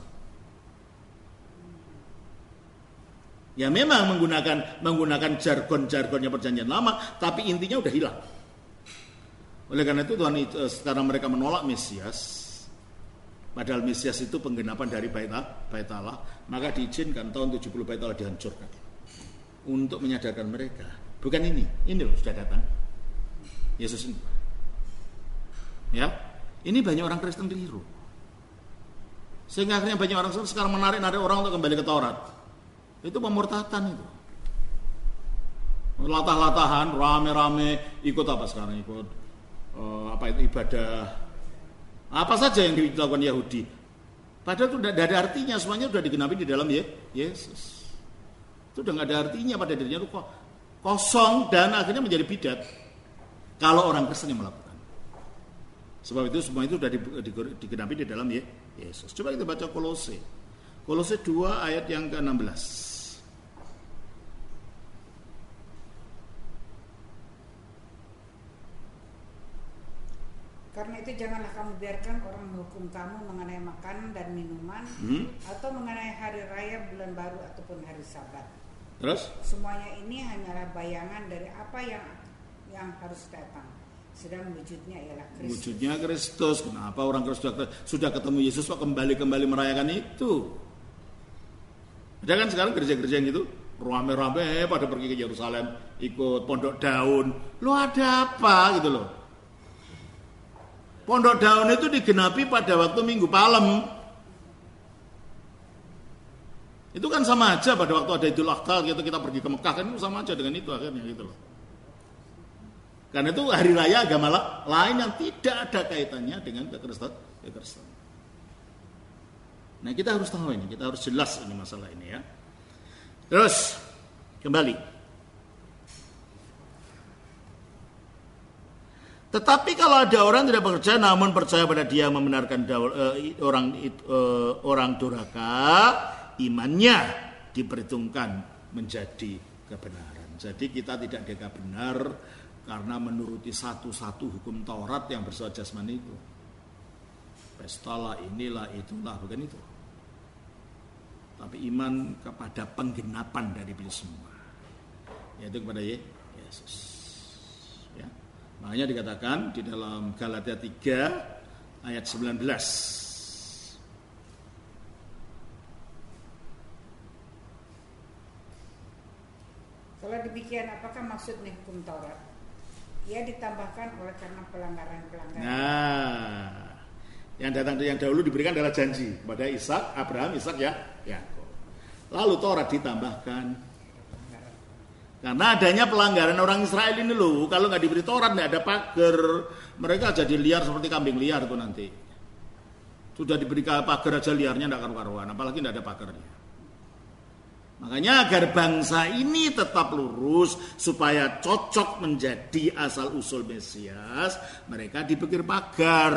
Ya memang menggunakan jargon-jargonnya Perjanjian Lama, tapi intinya udah hilang. Oleh karena itu Tuhan sekarang mereka menolak Mesias. Padahal Mesias itu penggenapan dari bait Allah, maka diizinkan tahun 70 bait Allah dihancurkan. Untuk menyadarkan mereka, bukan ini loh sudah datang. Yesus ini. Ya, ini banyak orang Kristen keliru. Sehingga akhirnya banyak orang sekarang menarik orang untuk kembali ke Taurat. Itu pemurtatan itu. Latah-latahan, rame-rame, ikut apa sekarang? Ikut ibadah. Apa saja yang dilakukan Yahudi. Padahal itu tidak ada artinya, semuanya sudah digenapi di dalam Yesus. Itu sudah tidak ada artinya pada dirinya, itu kosong dan akhirnya menjadi bidat. Kalau orang Kristen yang melakukan. Sebab itu semua itu sudah digenapi di dalam Yesus. Coba kita baca Kolose 2 ayat yang ke-16. Karena itu janganlah kamu biarkan orang menghukum kamu mengenai makanan dan minuman, atau mengenai hari raya, bulan baru, ataupun hari Sabat. Terus? Semuanya ini hanyalah bayangan dari apa yang harus datang. Sedang wujudnya ialah Kristus. Wujudnya Kristus. Kenapa orang Kristus sudah ketemu Yesus kok kembali merayakan itu? Ada kan sekarang gereja-gereja yang gitu, rame-rame pada pergi ke Yerusalem, ikut pondok daun. Lo ada apa gitu loh? Pondok daun itu digenapi pada waktu Minggu Palem. Itu kan sama aja pada waktu ada Idul Adha gitu, kita pergi ke Mekah, kan itu sama aja dengan itu akhirnya gitu loh. Karena itu hari raya agama lain yang tidak ada kaitannya dengan kekristenan. Nah kita harus tahu ini, kita harus jelas ini masalah ini ya. Terus kembali. Tetapi kalau ada orang tidak percaya namun percaya pada Dia yang membenarkan orang durhaka, imannya diperhitungkan menjadi kebenaran. Jadi kita tidak dianggap benar karena menuruti satu-satu hukum Taurat yang bersifat jasmani itu. Pestalah, inilah, itulah, bukan itu. Tapi iman kepada penggenapan dari semua, yaitu kepada Yesus. Ya. Makanya dikatakan di dalam Galatia 3 ayat 19. Kalau demikian, apakah maksudnya hukum Taurat? Ia ditambahkan oleh karena pelanggaran-pelanggaran. Nah, yang dahulu diberikan adalah janji kepada Ishak, Abraham, Ishak ya, Yakub. Lalu Taurat ditambahkan. Karena adanya pelanggaran orang Israel ini loh, kalau nggak diberi Taurat nggak ada pagar, mereka jadi liar seperti kambing liar tuh nanti. Sudah diberi pagar aja liarnya nggak karu-karuan, apalagi nggak ada pagarnya. Makanya agar bangsa ini tetap lurus supaya cocok menjadi asal usul Mesias, mereka diberi pagar.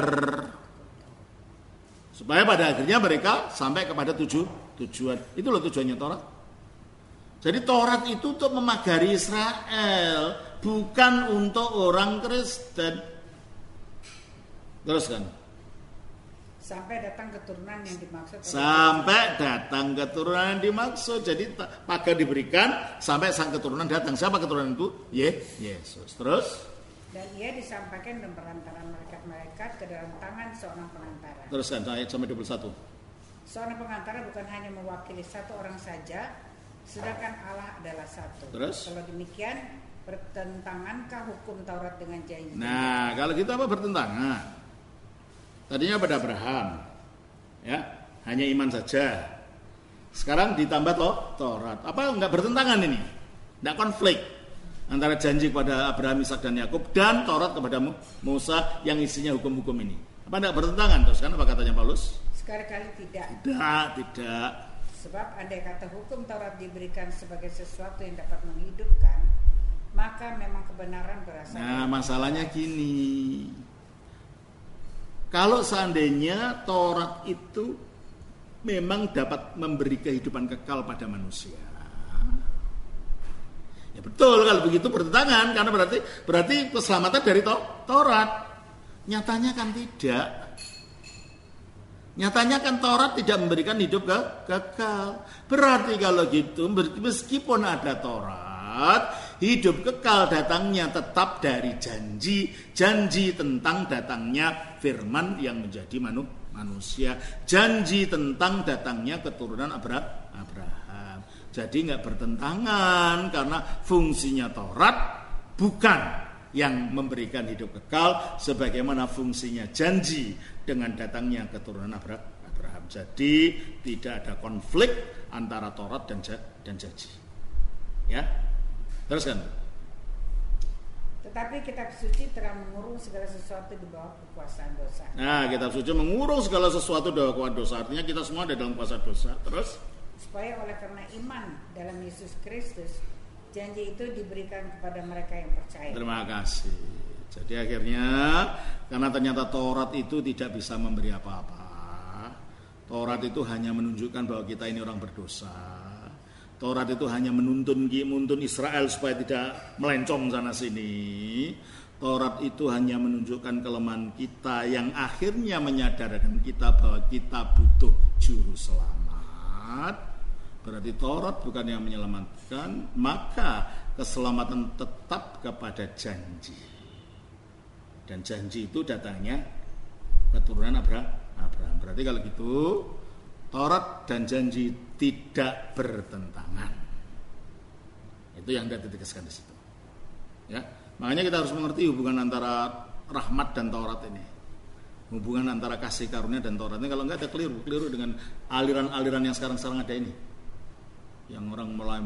Supaya pada akhirnya mereka sampai kepada tujuan. Itu loh tujuannya Taurat. Jadi Taurat itu untuk memagari Israel, bukan untuk orang Kristen. Terus kan? Sampai datang keturunan yang dimaksud. Sampai datang keturunan yang dimaksud. Jadi pagar diberikan sampai sang keturunan datang. Siapa keturunan itu? Yesus. Terus? Dan ia disampaikan dan perantara malaikat-malaikat ke dalam tangan seorang penantara. Teruskan ayat sampai 21. Seorang penantara bukan hanya mewakili satu orang saja, sedangkan Allah adalah satu. Terus? Kalau demikian, bertentangankah hukum Taurat dengan janji? Nah, kalau gitu apa bertentangan? Tadinya pada Abraham, ya, hanya iman saja. Sekarang ditambah Taurat. Apa enggak bertentangan ini? Enggak konflik antara janji kepada Abraham, Ishak dan Yakub dan Taurat kepada Musa yang isinya hukum-hukum ini. Apa enggak bertentangan? Terus kan apa katanya Paulus? Sekali-kali tidak. Tidak. Sebab andai kata hukum Taurat diberikan sebagai sesuatu yang dapat menghidupkan, maka memang kebenaran berasal. Nah, masalahnya gini. Kalau seandainya Taurat itu memang dapat memberi kehidupan kekal pada manusia, ya betul kalau begitu bertentangan, karena berarti keselamatan dari Taurat. Nyatanya kan tidak. Nyatanya kan Taurat tidak memberikan hidup kekal. Berarti kalau gitu, meskipun ada Taurat, hidup kekal datangnya tetap dari janji tentang datangnya firman yang menjadi manusia, janji tentang datangnya keturunan Abraham. Jadi nggak bertentangan, karena fungsinya Taurat bukan yang memberikan hidup kekal sebagaimana fungsinya janji dengan datangnya keturunan Abraham. Jadi tidak ada konflik antara Taurat dan janji. Ya. Teruskan. Tetapi kitab suci telah mengurung segala sesuatu di bawah kekuasaan dosa. Nah, kitab suci mengurung segala sesuatu di bawah kekuasaan dosa. Artinya kita semua ada dalam kuasa dosa. Terus? Supaya oleh karena iman dalam Yesus Kristus, janji itu diberikan kepada mereka yang percaya. Terima kasih. Jadi akhirnya, karena ternyata Taurat itu tidak bisa memberi apa-apa. Taurat itu hanya menunjukkan bahwa kita ini orang berdosa. Taurat itu hanya menuntun Israel supaya tidak melencong sana sini. Taurat itu hanya menunjukkan kelemahan kita yang akhirnya menyadarkan kita bahwa kita butuh juru selamat. Berarti Taurat bukan yang menyelamatkan, maka keselamatan tetap kepada janji. Dan janji itu datangnya keturunan Abraham. Berarti kalau gitu Taurat dan janji tidak bertentangan. Itu yang Anda tegaskan di situ. Ya, makanya kita harus mengerti hubungan antara rahmat dan Taurat ini. Hubungan antara kasih karunia dan Taurat ini. Kalau enggak ada keliru dengan aliran-aliran yang sekarang ada ini. Yang orang mulai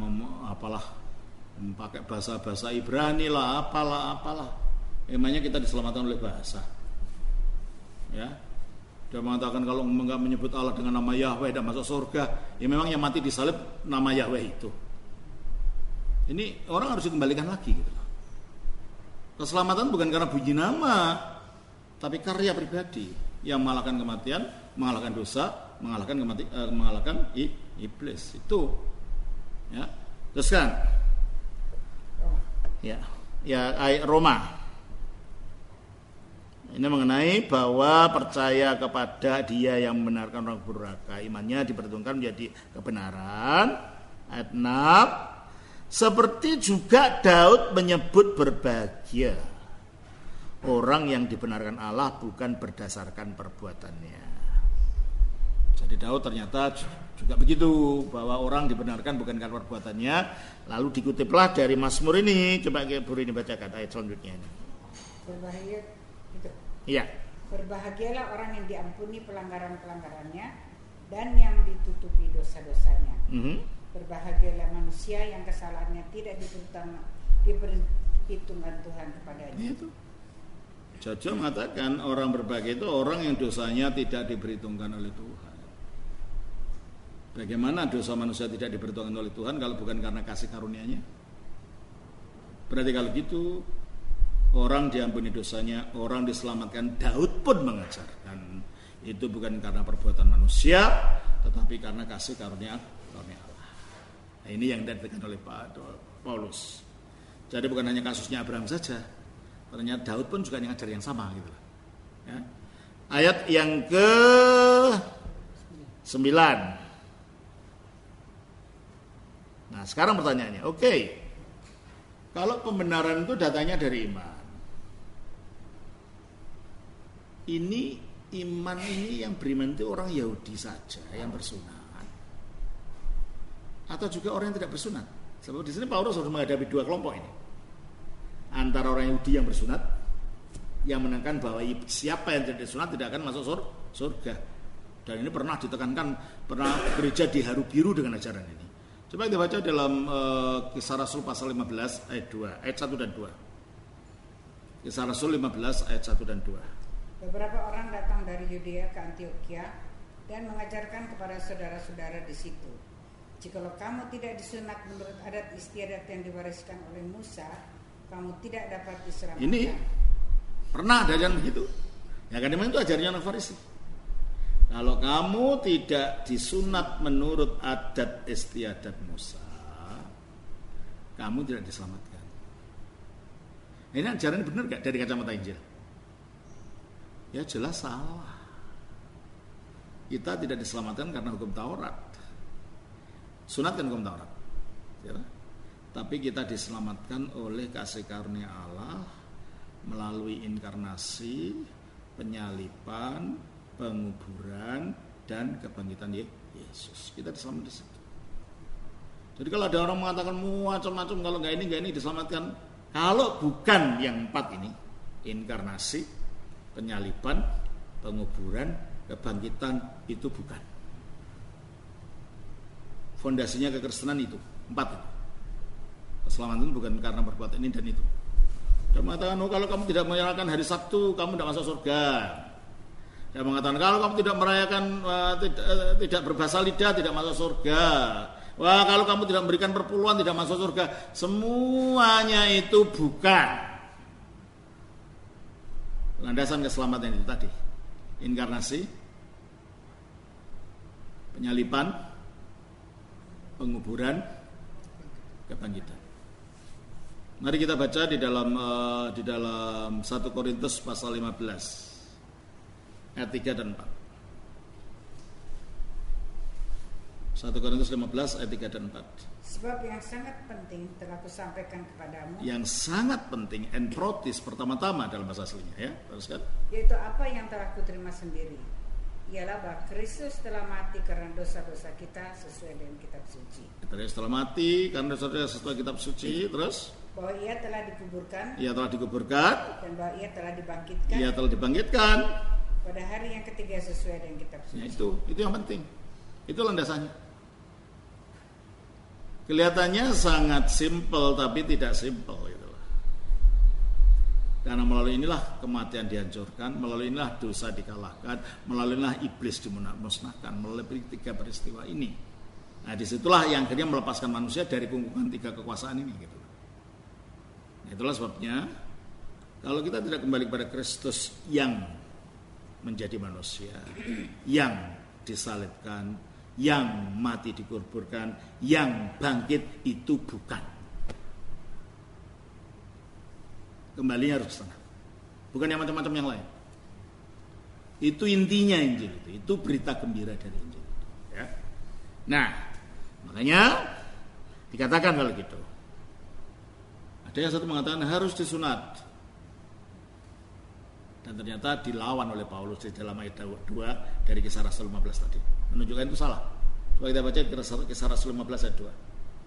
pakai bahasa Ibrani lah, apalah. Emangnya kita diselamatkan oleh bahasa. Ya. Dia mengatakan kalau enggak menyebut Allah dengan nama Yahweh dan masuk surga, ya memang yang mati disalib nama Yahweh itu. Ini orang harus dikembalikan lagi gitu. Keselamatan bukan karena bunyi nama, tapi karya pribadi yang mengalahkan kematian, mengalahkan dosa, mengalahkan iblis. Itu. Ya. Terus kan? Ya, ayat Roma. Ini mengenai bahwa percaya kepada Dia yang membenarkan orang durhaka, imannya diperhitungkan menjadi kebenaran. Ayat 6, Seperti juga Daud menyebut berbahagia orang yang dibenarkan Allah bukan berdasarkan perbuatannya. Jadi Daud ternyata juga begitu, bahwa orang dibenarkan bukan karena perbuatannya. Lalu dikutiplah dari Mazmur ini. Coba Bu ini bacakan ayat selanjutnya ini. Berbahagia itu. Iya. Berbahagialah orang yang diampuni pelanggaran-pelanggarannya dan yang ditutupi dosa-dosanya. Berbahagialah manusia yang kesalahannya tidak diperhitungkan Tuhan kepadanya. Itu. Jojo mengatakan orang berbahagia itu orang yang dosanya tidak diperhitungkan oleh Tuhan. Bagaimana dosa manusia tidak diperhitungkan oleh Tuhan kalau bukan karena kasih karunia-Nya? Berarti kalau gitu orang diampuni dosanya, orang diselamatkan. Daud pun mengajarkan itu bukan karena perbuatan manusia, tetapi karena kasih karunia Allah. Nah, ini yang dikatakan oleh Pak Paulus. Jadi bukan hanya kasusnya Abraham saja, ternyata Daud pun juga ngajar yang sama gitu. Ya. Ayat yang ke-9. Nah, sekarang pertanyaannya, oke. Kalau pembenaran itu datanya dari iman. Ini iman ini yang beriman itu orang Yahudi saja yang bersunat. Atau juga orang yang tidak bersunat. Sebab di sini Paulus harus menghadapi dua kelompok ini. Antara orang Yahudi yang bersunat, yang menekankan bahwa siapa yang tidak bersunat tidak akan masuk surga. Dan ini pernah ditekankan, pernah gereja diharu biru dengan ajaran ini. Coba kita baca dalam Kisah Rasul pasal 15 ayat 2, ayat 1 dan 2. Kisah Rasul 15 ayat 1 dan 2. Beberapa orang datang dari Yudea ke Antioquia dan mengajarkan kepada saudara-saudara di situ, jikalau kamu tidak disunat menurut adat istiadat yang diwariskan oleh Musa, kamu tidak dapat diselamatkan. Ini pernah ada ajaran begitu. Ya kan memang itu ajarannya orang Farisi. Kalau kamu tidak disunat menurut adat istiadat Musa, kamu tidak diselamatkan. Ini ajaran benar gak dari kacamata Injil? Ya jelas salah. Kita tidak diselamatkan karena hukum Taurat. Sunat kan hukum Taurat. Ya? Tapi kita diselamatkan oleh kasih karunia Allah melalui inkarnasi, penyaliban, penguburan, dan kebangkitan Yesus. Kita diselamatkan di situ. Jadi kalau ada orang mengatakan macam-macam, kalau nggak ini diselamatkan. Kalau bukan yang 4 ini, inkarnasi, penyaliban, penguburan, kebangkitan, itu bukan. Fondasinya kekristenan itu 4 itu. Keselamatan bukan karena perbuatan ini dan itu. Dia mengatakan, kalau kamu tidak merayakan hari Sabtu, kamu tidak masuk surga. Dia mengatakan, kalau kamu tidak merayakan, tidak berbahasa lidah, tidak masuk surga. Wah, kalau kamu tidak memberikan perpuluhan, tidak masuk surga. Semuanya itu bukan. Landasan keselamatan itu tadi. Inkarnasi, penyaliban, penguburan, kebangkitan. Mari kita baca di dalam 1 Korintus pasal 15 ayat 3 dan 4. 1 Korintus 15 ayat 3 dan 4. Sebab yang sangat penting telah kusampaikan kepadamu. Yang sangat penting, entrotis pertama-tama dalam bahasa aslinya, ya, teruskan. Yaitu apa yang telah kuterima sendiri, ialah bahwa Kristus telah mati karena dosa-dosa kita sesuai dengan kitab suci. Kristus telah mati karena dosa-dosa sesuai kitab suci, terus bahwa ia telah dikuburkan. Ia telah dikuburkan. Dan bahwa ia telah dibangkitkan. Ia telah dibangkitkan pada hari yang ketiga sesuai dengan kitab suci. Ya, itu yang penting. Itu landasannya. Kelihatannya sangat simpel tapi tidak simpel gitu. Karena melalui inilah kematian dihancurkan, melalui inilah dosa dikalahkan, melalui inilah iblis dimusnahkan, melalui 3 peristiwa ini. Nah, disitulah yang akhirnya melepaskan manusia dari kungkungan 3 kekuasaan ini gitu. Nah, itulah sebabnya kalau kita tidak kembali kepada Kristus yang menjadi manusia, yang disalibkan, yang mati dikuburkan, yang bangkit, itu bukan. Kembalinya harus ke sana. Bukan yang macam-macam yang lain. Itu intinya Injil itu berita gembira dari Injil itu, ya. Nah, makanya dikatakan kalau gitu. Ada yang satu mengatakan harus disunat. Dan ternyata dilawan oleh Paulus di dalam ayat 2 dari Kisah Rasul 15 tadi. Menunjukkan itu salah. Coba kita baca Kisah Rasul 15 ayat 2.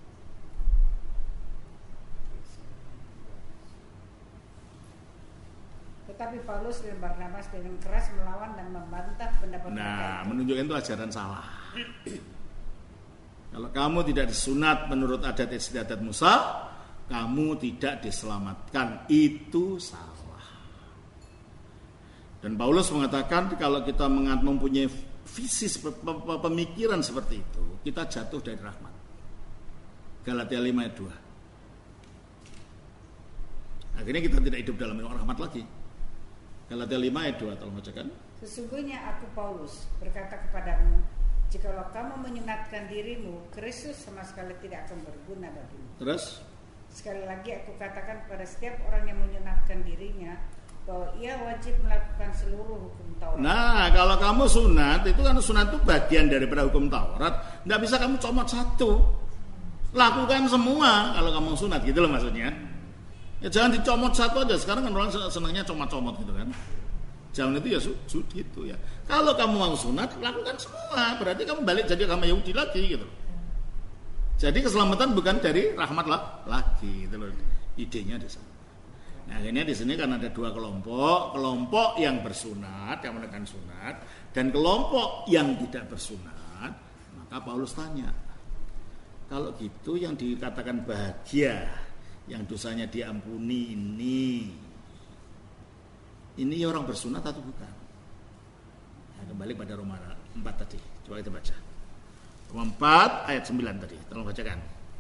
Tetapi Paulus dan Barnabas dengan keras melawan dan membantah pendapat mereka. Nah, menunjukkan itu ajaran salah. Kalau kamu tidak disunat menurut adat istiadat Musa, kamu tidak diselamatkan. Itu salah. Dan Paulus mengatakan kalau kita mempunyai visi pemikiran seperti itu, kita jatuh dari rahmat. Galatia 5 ayat 2. Akhirnya kita tidak hidup dalam rahmat lagi. Galatia 5 ayat 2, tolong bacakan. Sesungguhnya aku Paulus berkata kepadamu, jikalau kamu menyunatkan dirimu, Kristus sama sekali tidak akan berguna bagimu. Terus? Sekali lagi aku katakan kepada setiap orang yang menyunatkan dirinya, bahwa ia wajib melakukan seluruh hukum Taurat. Nah, kalau kamu sunat, itu kan sunat itu bagian daripada hukum Taurat. Tidak bisa kamu comot satu. Lakukan semua kalau kamu sunat, gitu loh maksudnya. Ya jangan dicomot satu aja. Sekarang kan orang senangnya comot-comot gitu kan. Jangan itu ya gitu ya. Kalau kamu mau sunat, lakukan semua. Berarti kamu balik jadi agama Yahudi lagi gitu. Jadi keselamatan bukan dari rahmat lagi gitu loh. Idenya di sana. Nah, akhirnya di sini kan ada dua kelompok yang bersunat, yang menekan sunat, dan kelompok yang tidak bersunat. Maka Paulus tanya, kalau gitu yang dikatakan bahagia, yang dosanya diampuni ini orang bersunat atau bukan? Nah, kembali pada Roma 4 tadi. Coba kita baca. Roma 4 ayat 9 tadi. Tolong bacakan.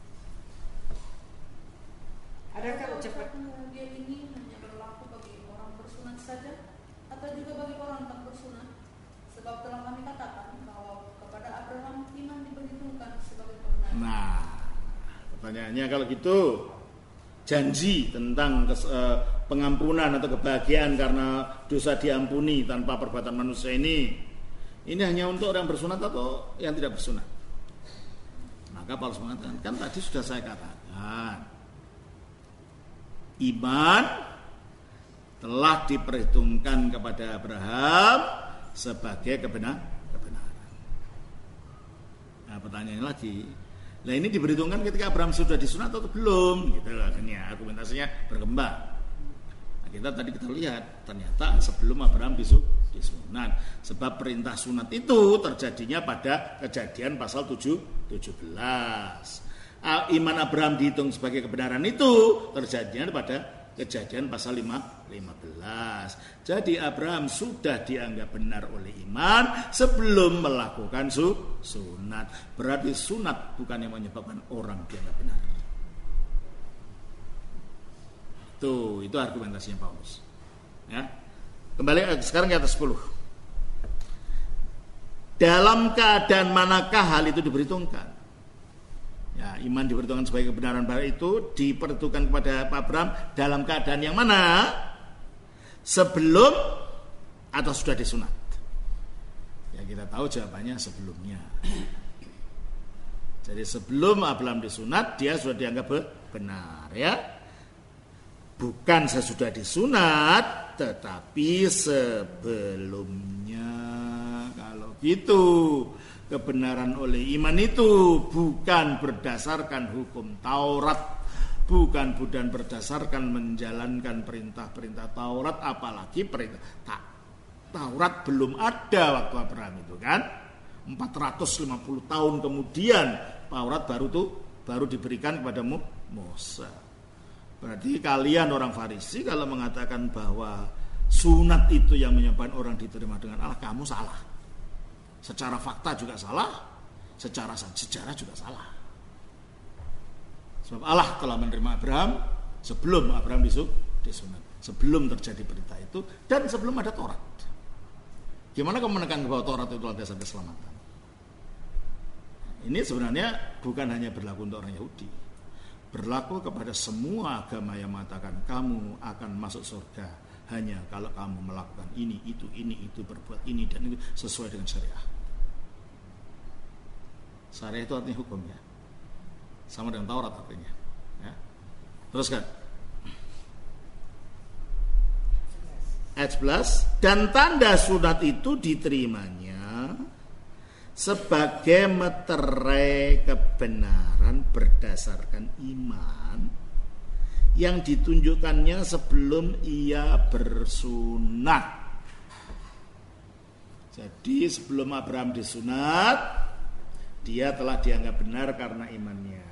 Adakah ucapan dia ini hanya berlaku bagi orang bersunat saja atau juga bagi orang tak bersunat? Sebab telah kami katakan bahwa kepada Abraham iman diperhitungkan sebagai kebenaran. Nah, pertanyaannya kalau gitu, janji tentang pengampunan atau kebahagiaan karena dosa diampuni tanpa perbuatan manusia ini hanya untuk orang bersunat atau yang tidak bersunat? Maka Paulus mengatakan, kan tadi sudah saya katakan, iman telah diperhitungkan kepada Abraham sebagai kebenaran. Nah, pertanyaannya lagi, lah ini diperhitungkan ketika Abraham sudah disunat atau belum? Gitu akhirnya argumentasinya berkembang. Nah, kita lihat ternyata sebelum Abraham disunat, sebab perintah sunat itu terjadinya pada Kejadian pasal 17. Iman Abraham dihitung sebagai kebenaran itu terjadinya pada Kejadian pasal 15. Jadi Abraham sudah dianggap benar oleh iman sebelum melakukan sunat. Berarti sunat bukan yang menyebabkan orang dianggap benar. Itu argumentasinya Paulus. Ya. Kembali sekarang ke atas 10. Dalam keadaan manakah hal itu diperhitungkan? Ya, iman diperhitungkan sebagai kebenaran baik itu diperhitungkan kepada Abraham dalam keadaan yang mana? Sebelum atau sudah disunat? Ya, kita tahu jawabannya sebelumnya. Jadi sebelum Abraham disunat, dia sudah dianggap benar, ya. Bukan sesudah disunat, tetapi sebelumnya. Kalau gitu, kebenaran oleh iman itu bukan berdasarkan hukum Taurat, bukan berdasarkan menjalankan perintah-perintah Taurat, apalagi perintah Taurat belum ada waktu Abraham itu kan. 450 tahun kemudian Taurat baru diberikan kepada Musa. Berarti kalian orang Farisi kalau mengatakan bahwa sunat itu yang menyebabkan orang diterima dengan Allah, kamu salah. Secara fakta juga salah, secara sejarah juga salah. Sebab Allah telah menerima Abraham sebelum Abraham disunat, sebelum terjadi berita itu, dan sebelum ada Taurat. Gimana kamu menekan bahwa Taurat itu adalah dasar keselamatan? Ini sebenarnya bukan hanya berlaku untuk orang Yahudi, berlaku kepada semua agama yang mengatakan kamu akan masuk surga hanya kalau kamu melakukan ini, itu, berbuat ini dan itu sesuai dengan syariah. Syariah itu artinya hukum ya, sama dengan Taurat artinya. Ya. Teruskan. Ayat 11, dan tanda sunat itu diterimanya sebagai meterai kebenaran berdasarkan iman yang ditunjukkannya sebelum ia bersunat. Jadi sebelum Abraham disunat, dia telah dianggap benar karena imannya.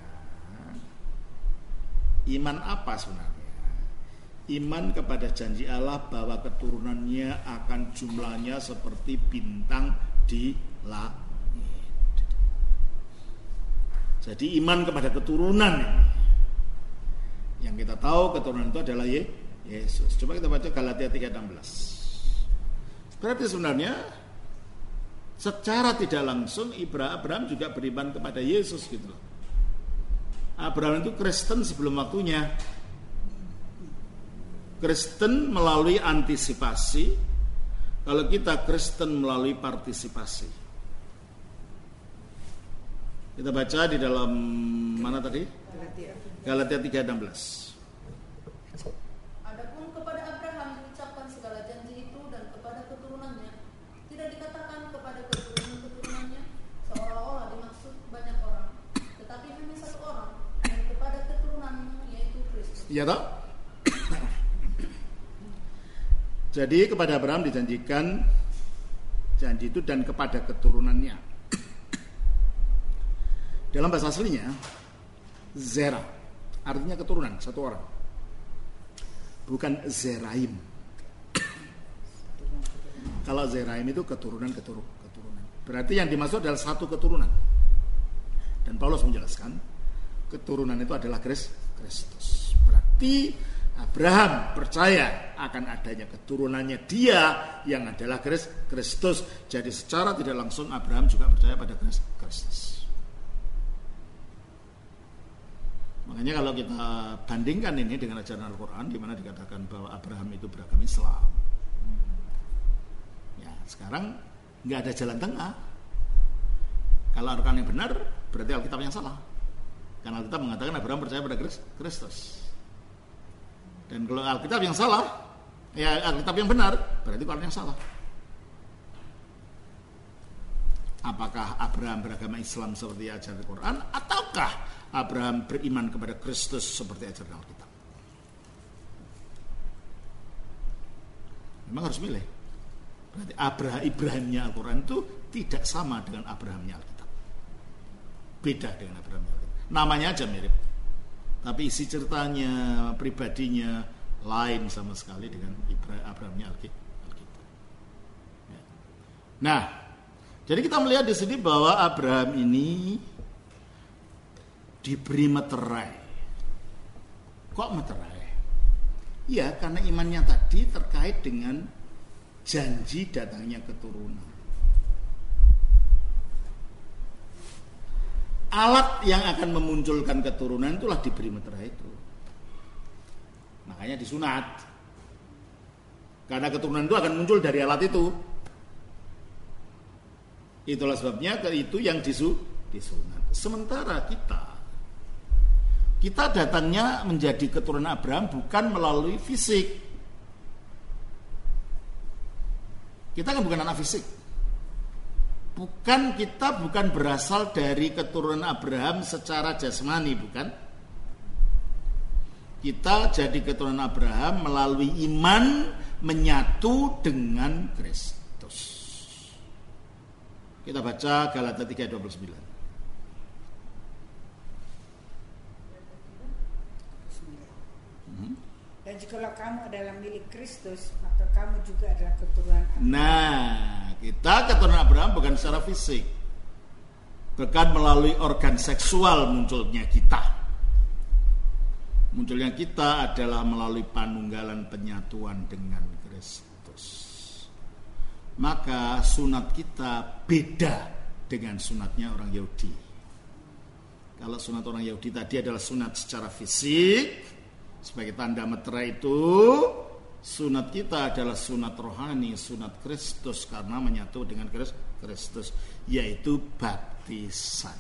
Iman apa sunatnya? Iman kepada janji Allah bahwa keturunannya akan jumlahnya seperti bintang di langit. Jadi iman kepada keturunan yang kita tahu keturunan itu adalah Yesus. Coba kita baca Galatia 3:16. Berarti sebenarnya secara tidak langsung Abraham juga beriman kepada Yesus gitu loh. Abraham itu Kristen sebelum waktunya. Kristen melalui antisipasi, kalau kita Kristen melalui partisipasi. Kita baca di dalam mana tadi? Galatia 3:16. Adapun kepada Abraham diucapkan segala janji itu dan kepada keturunannya, tidak dikatakan kepada keturunan-keturunannya seolah-olah dimaksud banyak orang, tetapi hanya satu orang, dan kepada keturunanmu yaitu Kristus. Iya toh? Jadi kepada Abraham dijanjikan janji itu dan kepada keturunannya. Dalam bahasa aslinya Zera artinya keturunan, satu orang. Bukan Zeraim. Kalau Zeraim itu keturunan. Berarti yang dimaksud adalah satu keturunan. Dan Paulus menjelaskan keturunan itu adalah Kristus. Berarti Abraham percaya akan adanya keturunannya dia yang adalah Kristus. Jadi secara tidak langsung Abraham juga percaya pada Kristus. Makanya kalau kita bandingkan ini dengan ajaran Al-Quran, di mana dikatakan bahwa Abraham itu beragama Islam. Ya, sekarang nggak ada jalan tengah. Kalau Al-Quran yang benar, berarti Alkitab yang salah. Karena Alkitab mengatakan Abraham percaya pada Kristus. Dan kalau Alkitab yang salah, ya Alkitab yang benar, berarti Quran yang salah. Apakah Abraham beragama Islam seperti ajaran Al-Quran, ataukah Abraham beriman kepada Kristus seperti ajaran Alkitab? Memang harus milih. Berarti Ibrahimnya Al-Quran itu tidak sama dengan Abrahamnya Alkitab. Beda dengan Abrahamnya Alkitab. Namanya aja mirip, tapi isi ceritanya, pribadinya lain sama sekali dengan Abrahamnya Alkitab. Ya. Nah, jadi kita melihat di sini bahwa Abraham ini diberi meterai. Kok meterai? Ya, karena imannya tadi terkait dengan janji datangnya keturunan. Alat yang akan memunculkan keturunan itulah diberi meterai itu. Makanya disunat. Karena keturunan itu akan muncul dari alat itu. Itulah sebabnya itu yang disunat. Sementara kita datangnya menjadi keturunan Abraham bukan melalui fisik. Kita kan bukan anak fisik. Kita bukan berasal dari keturunan Abraham secara jasmani, bukan. Kita jadi keturunan Abraham melalui iman menyatu dengan Kristus. Kita baca Galatia 3:29. Dan jikalau kamu adalah milik Kristus, maka kamu juga adalah keturunan Abraham. Nah, kita keturunan Abraham bukan secara fisik, bukan melalui organ seksual munculnya kita. Munculnya kita adalah melalui panunggalan penyatuan dengan Kristus. Maka sunat kita beda dengan sunatnya orang Yahudi. Kalau sunat orang Yahudi tadi adalah sunat secara fisik, sebagai tanda meterai itu, sunat kita adalah sunat rohani, sunat Kristus karena menyatu dengan Kristus, yaitu baptisan.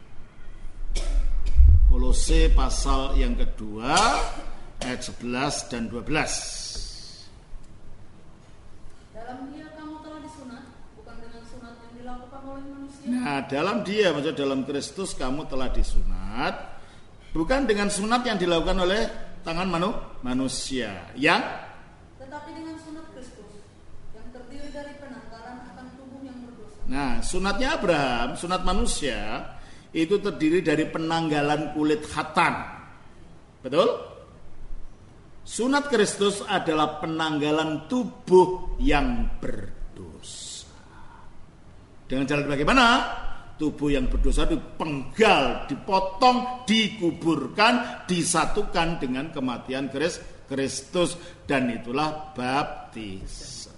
Kolose pasal yang kedua ayat 11 dan 12. sunat, bukan dengan sunat yang dilakukan oleh manusia. Nah, dalam dia, maksudnya dalam Kristus kamu telah disunat, bukan dengan sunat yang dilakukan oleh tangan manusia, yang tetapi dengan sunat Kristus yang terdiri dari penanggalan akan tubuh yang berdosa. Nah, sunatnya Abraham, sunat manusia itu terdiri dari penanggalan kulit khatan. Betul? Sunat Kristus adalah penanggalan tubuh yang berdosa. Dengan cara bagaimana? Tubuh yang berdosa dipenggal, dipotong, dikuburkan, disatukan dengan kematian Kristus, dan itulah baptis.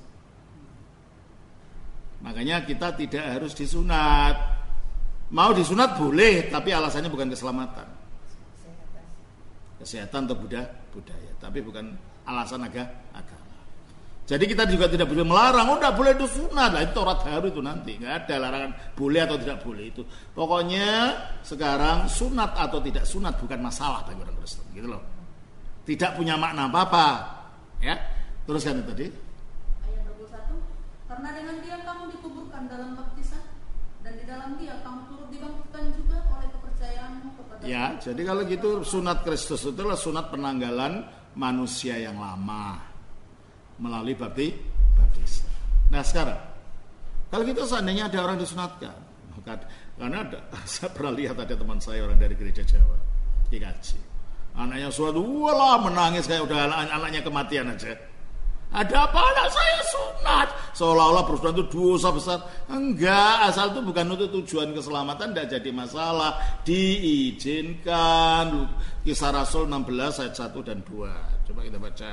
Makanya kita tidak harus disunat. Mau disunat boleh, tapi alasannya bukan keselamatan, kesehatan atau budaya, tapi bukan alasan agama. Jadi kita juga tidak boleh melarang, tidak boleh disunat. Lah itu Taurat baru itu nanti, nggak ada larangan boleh atau tidak boleh itu. Pokoknya sekarang sunat atau tidak sunat bukan masalah bagi orang Kristen, gitu loh. Tidak punya makna apa-apa, ya. Teruskan itu tadi. Ayat 21, karena dengan dia kamu dikuburkan dalam baptisan, dan di dalam dia kamu turut dibangkitkan juga oleh kepercayaanmu kepada Ya, jadi kalau gitu sunat Kristus itu adalah sunat penanggalan manusia yang lama melalui baptisan. Nah sekarang, kalau gitu seandainya ada orang disunatkan, karena saya pernah lihat ada teman saya orang dari gereja Jawa, dikaji, anaknya suatu walah menangis kayak udah anaknya kematian aja. Ada apa anak saya sunat? Seolah-olah bersunat itu dosa besar. Enggak, asal itu bukan untuk tujuan keselamatan, tidak jadi masalah. Diizinkan. Kisah Rasul 16 ayat 1 dan 2. Coba kita baca.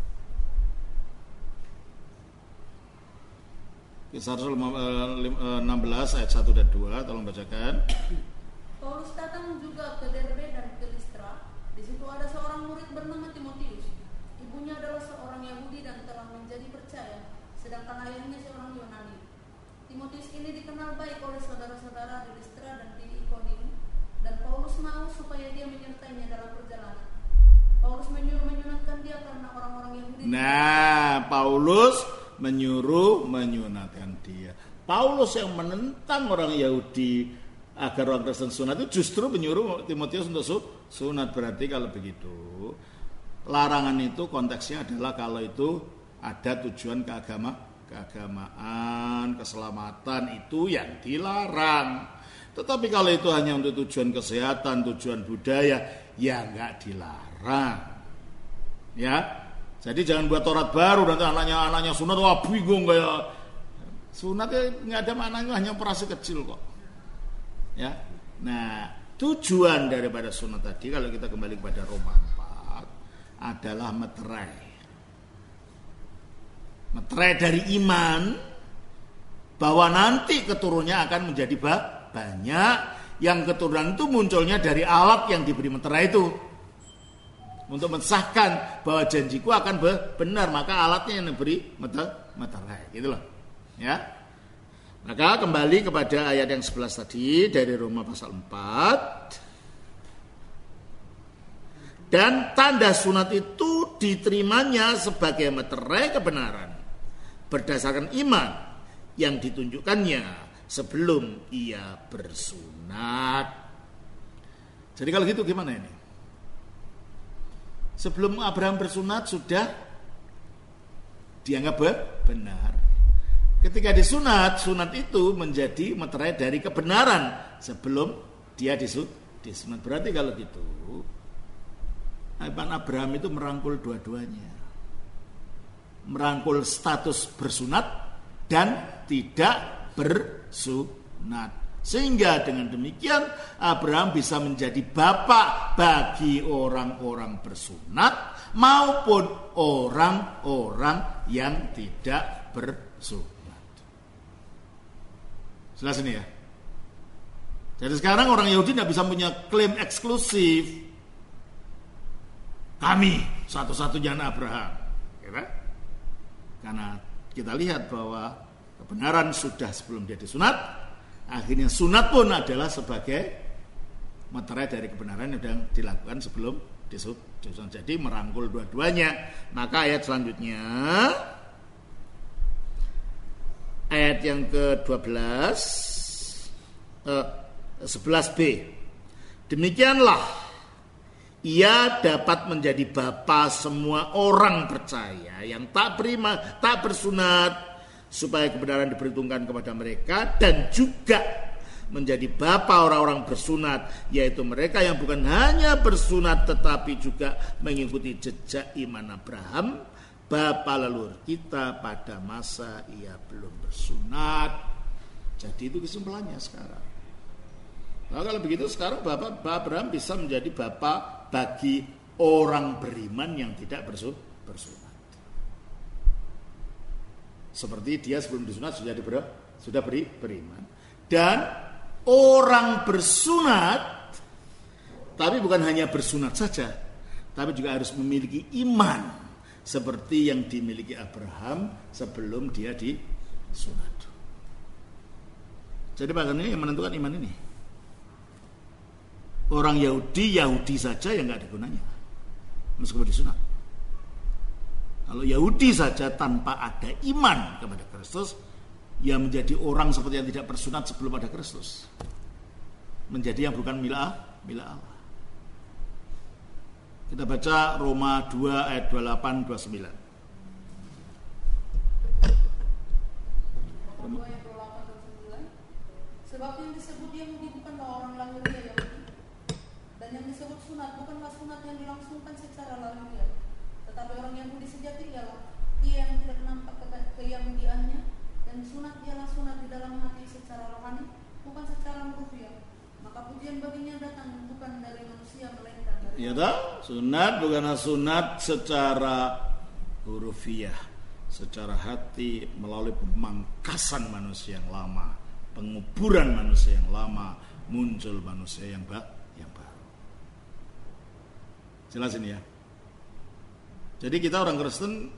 Kisah Rasul 16 ayat 1 dan 2. Tolong bacakan. Paulus datang juga ke Derbe dan ke Listra. Di situ ada seorang murid bernama Timotius. Ibunya adalah seorang Yahudi dan telah menjadi percaya, sedangkan ayahnya seorang Yunani. Timotius ini dikenal baik oleh saudara-saudara di Listra dan di Ikonium, dan Paulus mau supaya dia menyertainya dalam perjalanan. Paulus menyuruh menyunatkan dia karena orang-orang Yahudi. Nah, Paulus menyuruh menyunatkan dia. Paulus yang menentang orang Yahudi agar orang Kristen sunat itu justru menyuruh Timotius untuk sunat. Berarti kalau begitu, larangan itu konteksnya adalah kalau itu ada tujuan keagamaan, keselamatan, itu yang dilarang. Tetapi kalau itu hanya untuk tujuan kesehatan, tujuan budaya, ya nggak dilarang. Ya, jadi jangan buat Taurat baru nanti anaknya sunat, wah bingung kayak sunatnya nggak ada maknanya, hanya operasi kecil kok. Ya, nah tujuan daripada sunat tadi kalau kita kembali kepada Roma 4 adalah meterai dari iman bahwa nanti keturunannya akan menjadi banyak, yang keturunan itu munculnya dari alat yang diberi meterai itu untuk mensahkan bahwa janjiku akan benar, maka alatnya yang diberi meterai, gitu loh. Ya. Maka kembali kepada ayat yang 11 tadi dari Roma pasal 4. Dan tanda sunat itu diterimanya sebagai meterai kebenaran berdasarkan iman yang ditunjukkannya sebelum ia bersunat. Jadi kalau gitu gimana ini? Sebelum Abraham bersunat sudah dianggap benar. Ketika disunat, sunat itu menjadi meterai dari kebenaran sebelum dia disunat. Berarti kalau gitu, Abraham itu merangkul dua-duanya. Merangkul status bersunat dan tidak bersunat. Sehingga dengan demikian Abraham bisa menjadi bapak bagi orang-orang bersunat maupun orang-orang yang tidak bersunat. Jelas ini ya. Jadi sekarang orang Yahudi tidak bisa punya klaim eksklusif. Kami satu-satunya anak Abraham. Ya, karena kita lihat bahwa kebenaran sudah sebelum dia disunat. Akhirnya sunat pun adalah sebagai meterai dari kebenaran yang dilakukan sebelum disunat. Jadi merangkul dua-duanya. Maka ayat selanjutnya, ayat yang ke-12 11b. Demikianlah ia dapat menjadi bapa semua orang percaya yang tak beriman, tak bersunat, supaya kebenaran diperhitungkan kepada mereka, dan juga menjadi bapa orang-orang bersunat, yaitu mereka yang bukan hanya bersunat tetapi juga mengikuti jejak iman Abraham, bapa leluhur kita pada masa ia belum bersunat. Jadi itu kesimpulannya sekarang. Nah, kalau begitu sekarang Bapak Abraham bisa menjadi bapa bagi orang beriman yang tidak bersunat. Seperti dia sebelum disunat sudah beriman. Dan orang bersunat, tapi bukan hanya bersunat saja, tapi juga harus memiliki iman seperti yang dimiliki Abraham sebelum dia disunat. Jadi makanya yang menentukan iman ini orang Yahudi saja yang nggak ada gunanya meskipun disunat. Kalau Yahudi saja tanpa ada iman kepada Kristus, ya menjadi orang seperti yang tidak bersunat sebelum ada Kristus, menjadi yang bukan milah Allah. Kita baca Roma 2 ayat 28-29. Roma 2 ayat 28-29. Sebab yang disebut Yahudi bukanlah orang lahiriah Yahudi, dan yang disebut sunat bukanlah sunat yang dilangsungkan secara lahiriah, tetapi orang Yahudi sejati ialah ia yang tidak nampak keyahudiannya, dan sunat ialah sunat di dalam hati secara rohani, bukan secara hurufiah. Maka pujian baginya datang bukan dari manusia melainkan dari ya tak? Sunat bukanlah sunat secara hurufiah, secara hati, melalui pemangkasan manusia yang lama, penguburan manusia yang lama, muncul manusia yang baru. Jelas ini ya. Jadi kita orang Kristen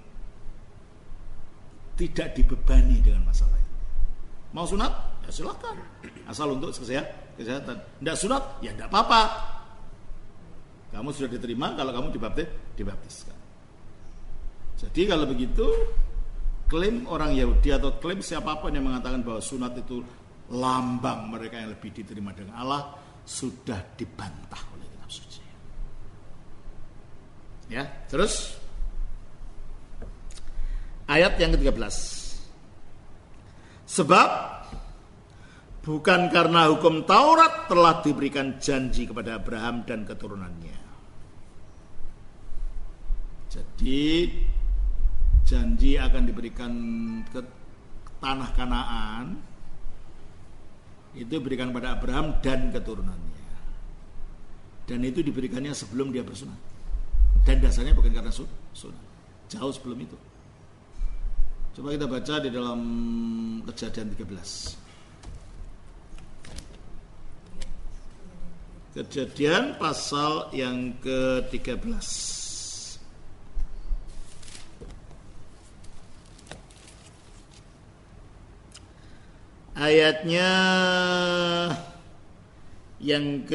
tidak dibebani dengan masalah ini. Mau sunat? Ya silakan. Asal untuk kesehatan. Tidak sunat? Ya tidak apa-apa. Kamu sudah diterima kalau kamu dibaptiskan. Jadi kalau begitu, klaim orang Yahudi atau klaim siapapun yang mengatakan bahwa sunat itu lambang mereka yang lebih diterima dengan Allah sudah dibantah oleh kitab suci. Ya, terus ayat yang ke-13. Sebab bukan karena hukum Taurat telah diberikan janji kepada Abraham dan keturunannya. Jadi janji akan diberikan ke tanah Kanaan itu diberikan kepada Abraham dan keturunannya. Dan itu diberikannya sebelum dia bersunat. Dan dasarnya bukan karena sunat. Jauh sebelum itu. Coba kita baca di dalam Kejadian 13. Kejadian pasal yang ke-13. Ayatnya yang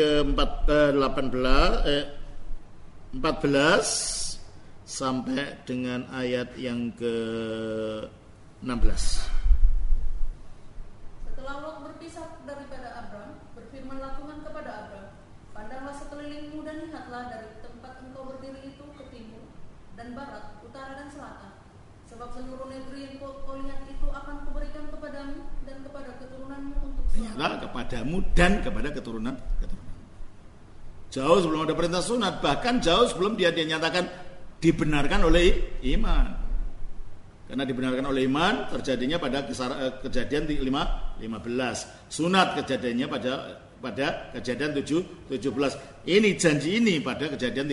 ke-14 sampai dengan ayat yang ke-16. Setelah Lot berpisah daripada Abram, berfirmanlah Tuhan kepada Abram, pandanglah sekelilingmu dan lihatlah dari tempat engkau berdiri itu ke timur dan barat, utara dan selatan. Sebab seluruh negeri yang kau lihat itu akan kuberikan kepadamu dan kepada keturunanmu untuk selamanya. Kepadamu dan kepada keturunan. Jauh sebelum ada perintah sunat, bahkan jauh sebelum dia dinyatakan dibenarkan oleh iman. Karena dibenarkan oleh iman terjadinya pada Kejadian 15. Sunat kejadiannya pada Kejadian 17. Ini janji ini pada Kejadian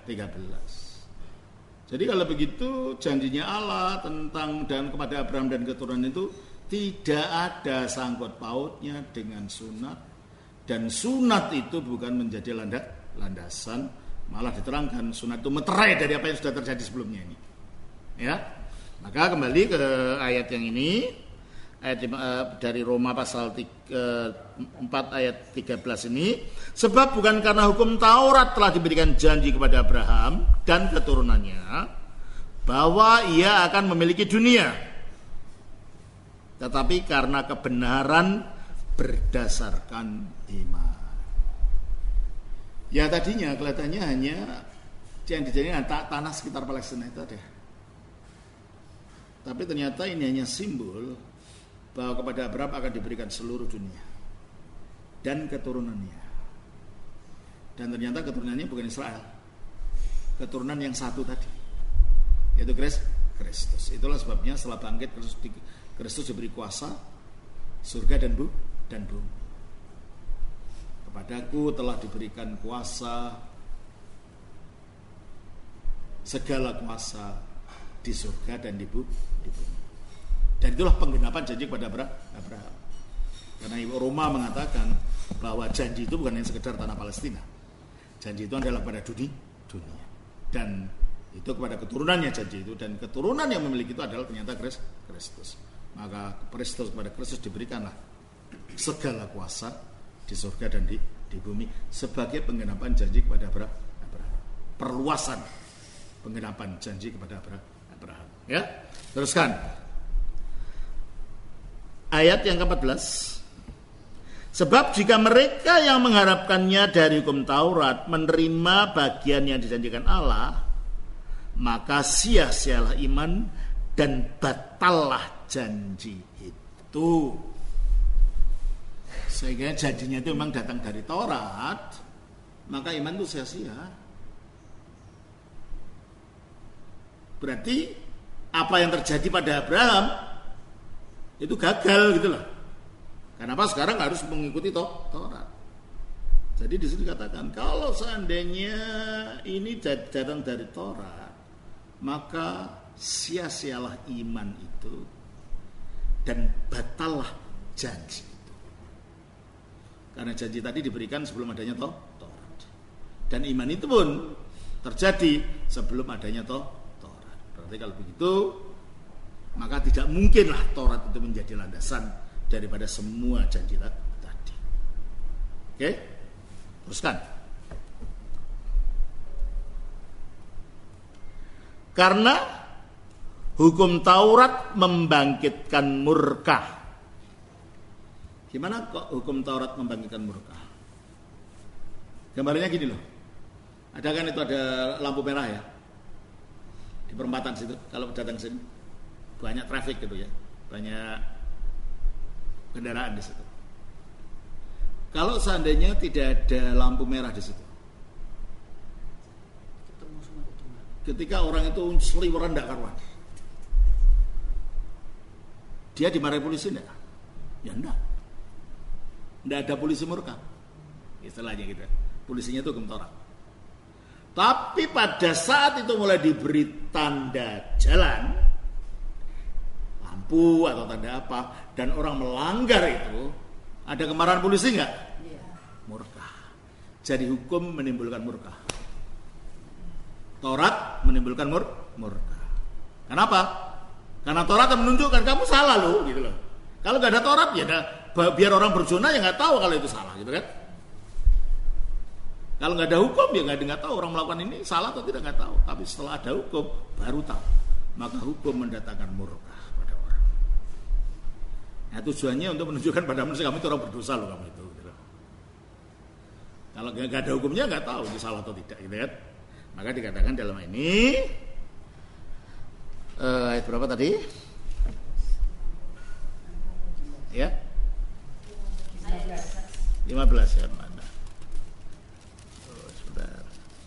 13. Jadi kalau begitu janjinya Allah tentang dan kepada Abraham dan keturunan itu tidak ada sangkut pautnya dengan sunat. Dan sunat itu bukan menjadi landasan, malah diterangkan sunat itu meterai dari apa yang sudah terjadi sebelumnya ini. Ya, maka kembali ke ayat yang ini, ayat dari Roma pasal 4 ayat 13 ini. Sebab bukan karena hukum Taurat telah diberikan janji kepada Abraham dan keturunannya bahwa ia akan memiliki dunia. tetapi karena kebenaran berdasarkan iman. Ya tadinya kelihatannya hanya yang dijadikan tanah sekitar Palestina itu ada. Tapi ternyata ini hanya simbol bahwa kepada Abraham akan diberikan seluruh dunia dan keturunannya. Dan ternyata keturunannya bukan Israel, keturunan yang satu tadi, yaitu Kristus. Itulah sebabnya setelah bangkit Kristus diberi kuasa surga dan bumi. Kepadaku telah diberikan kuasa, segala kuasa di surga dan di bumi. Dan itulah penggenapan janji kepada Abraham. Karena Roma mengatakan bahwa janji itu bukan hanya sekedar tanah Palestina. Janji itu adalah pada dunia. Dan itu kepada keturunannya janji itu, dan keturunan yang memiliki itu adalah ternyata Kristus. Maka kepada Kristus diberikanlah segala kuasa di surga dan di bumi sebagai penggenapan janji kepada Abraham. Perluasan penggenapan janji kepada Abraham. Ya, teruskan. Ayat yang ke-14. Sebab jika mereka yang mengharapkannya dari hukum Taurat menerima bagian yang dijanjikan Allah, maka sia-sialah iman dan batallah janji itu. Sehingga janjinya itu memang datang dari Taurat, maka iman itu sia-sia. Berarti apa yang terjadi pada Abraham itu gagal gitu loh. Kenapa sekarang harus mengikuti Taurat? Jadi di sini dikatakan kalau seandainya ini datang dari Taurat, maka sia-sialah iman itu dan batallah janji itu. Karena janji tadi diberikan sebelum adanya Taurat. Dan iman itu pun terjadi sebelum adanya Taurat. Berarti kalau begitu, maka tidak mungkinlah Taurat itu menjadi landasan daripada semua janji tadi. Oke? Teruskan. Karena hukum Taurat membangkitkan murka. Gimana kok hukum Taurat membangkitkan murka? Gambarnya gini loh. Ada kan itu ada lampu merah ya di perempatan situ. Kalau datang sini banyak traffic gitu ya, banyak kendaraan di situ. Kalau seandainya tidak ada lampu merah di situ, ketika orang itu seliweran tidak karuan, dia dimarahi polisi enggak? Ya enggak. Enggak ada polisi murka. Istilahnya gitu. Polisinya itu hukum Taurat. Tapi pada saat itu mulai diberi tanda jalan, lampu atau tanda apa, dan orang melanggar itu, ada kemarahan polisi enggak? Murka. Jadi hukum menimbulkan murka. Taurat menimbulkan murka. Kenapa? Karena Taurat menunjukkan kamu salah loh, gitu loh. Kalau nggak ada Taurat ya biar orang berzina ya nggak tahu kalau itu salah, gitu kan? Kalau nggak ada hukum ya nggak tahu orang melakukan ini salah atau tidak, nggak tahu. Tapi setelah ada hukum baru tahu. Maka hukum mendatangkan murka pada orang. Nah tujuannya untuk menunjukkan pada manusia kamu itu orang berdosa loh kamu itu. Gitu. Kalau nggak ada hukumnya nggak tahu itu salah atau tidak, gitu kan? Maka dikatakan dalam ini ayat berapa tadi? Ya? 15 ya, mana? Oh, sebentar.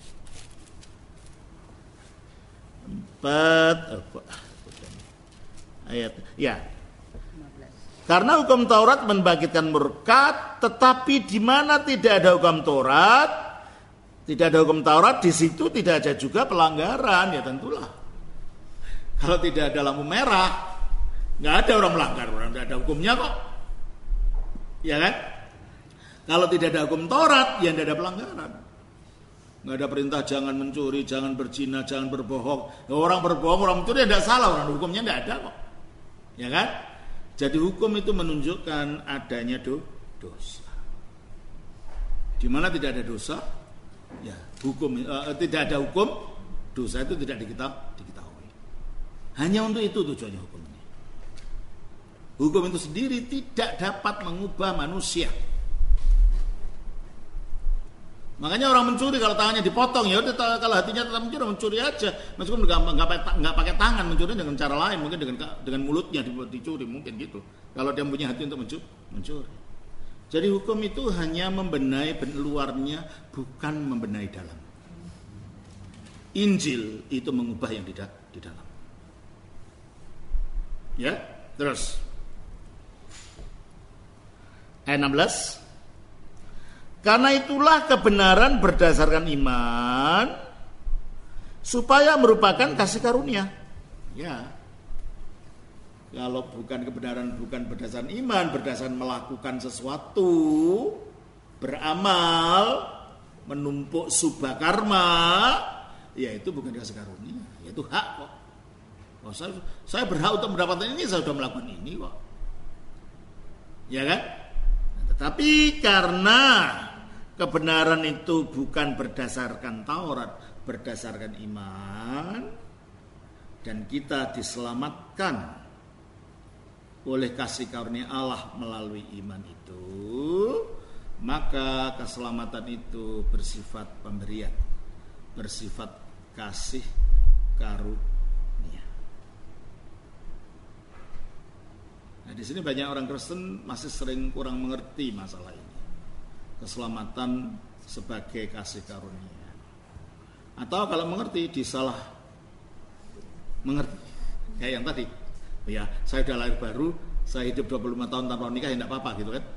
4 ayat. Ya. Karena hukum Taurat membangkitkan murka, tetapi di mana tidak ada hukum Taurat, tidak ada hukum Taurat, di situ tidak ada juga pelanggaran, ya tentulah. Kalau tidak ada lampu merah, nggak ada orang melanggar, orang tidak ada hukumnya kok, ya kan? Kalau tidak ada hukum Taurat, ya tidak ada pelanggaran. Nggak ada perintah jangan mencuri, jangan berzina, jangan berbohong. Orang berbohong, orang mencuri tidak salah, orang hukumnya tidak ada kok, ya kan? Jadi hukum itu menunjukkan adanya dosa. Di mana tidak ada dosa, ya hukum tidak ada hukum, dosa itu tidak diketahui. Hanya untuk itu tujuannya hukum ini. Hukum itu sendiri tidak dapat mengubah manusia. Makanya orang mencuri kalau tangannya dipotong, ya udah, kalau hatinya tetap mencuri aja. Meskipun nggak pakai tangan, mencuri dengan cara lain, mungkin dengan mulutnya dicuri, mungkin gitu. Kalau dia punya hati untuk mencuri. Jadi hukum itu hanya membenahi luarnya, bukan membenahi dalam. Injil itu mengubah yang di dalam. Ya, terus ayat 16. Karena itulah kebenaran berdasarkan iman supaya merupakan kasih karunia. Ya. Kalau bukan kebenaran, bukan berdasarkan iman, berdasarkan melakukan sesuatu, beramal, menumpuk subha karma, ya itu bukan kasih karunia, yaitu hak kok. Oh, saya berhak untuk mendapatkan ini, saya sudah melakukan ini kok. Ya kan? Tetapi karena kebenaran itu bukan berdasarkan Taurat, berdasarkan iman, dan kita diselamatkan oleh kasih karunia Allah melalui iman itu, maka keselamatan itu bersifat pemberian, bersifat kasih karunia. Nah, di sini banyak orang Kristen masih sering kurang mengerti masalah ini. Keselamatan sebagai kasih karunia. Atau kalau mengerti disalah mengerti. Kayak yang tadi. Ya, saya sudah lahir baru, saya hidup 25 tahun tanpa nikah, ya enggak apa-apa gitu kan.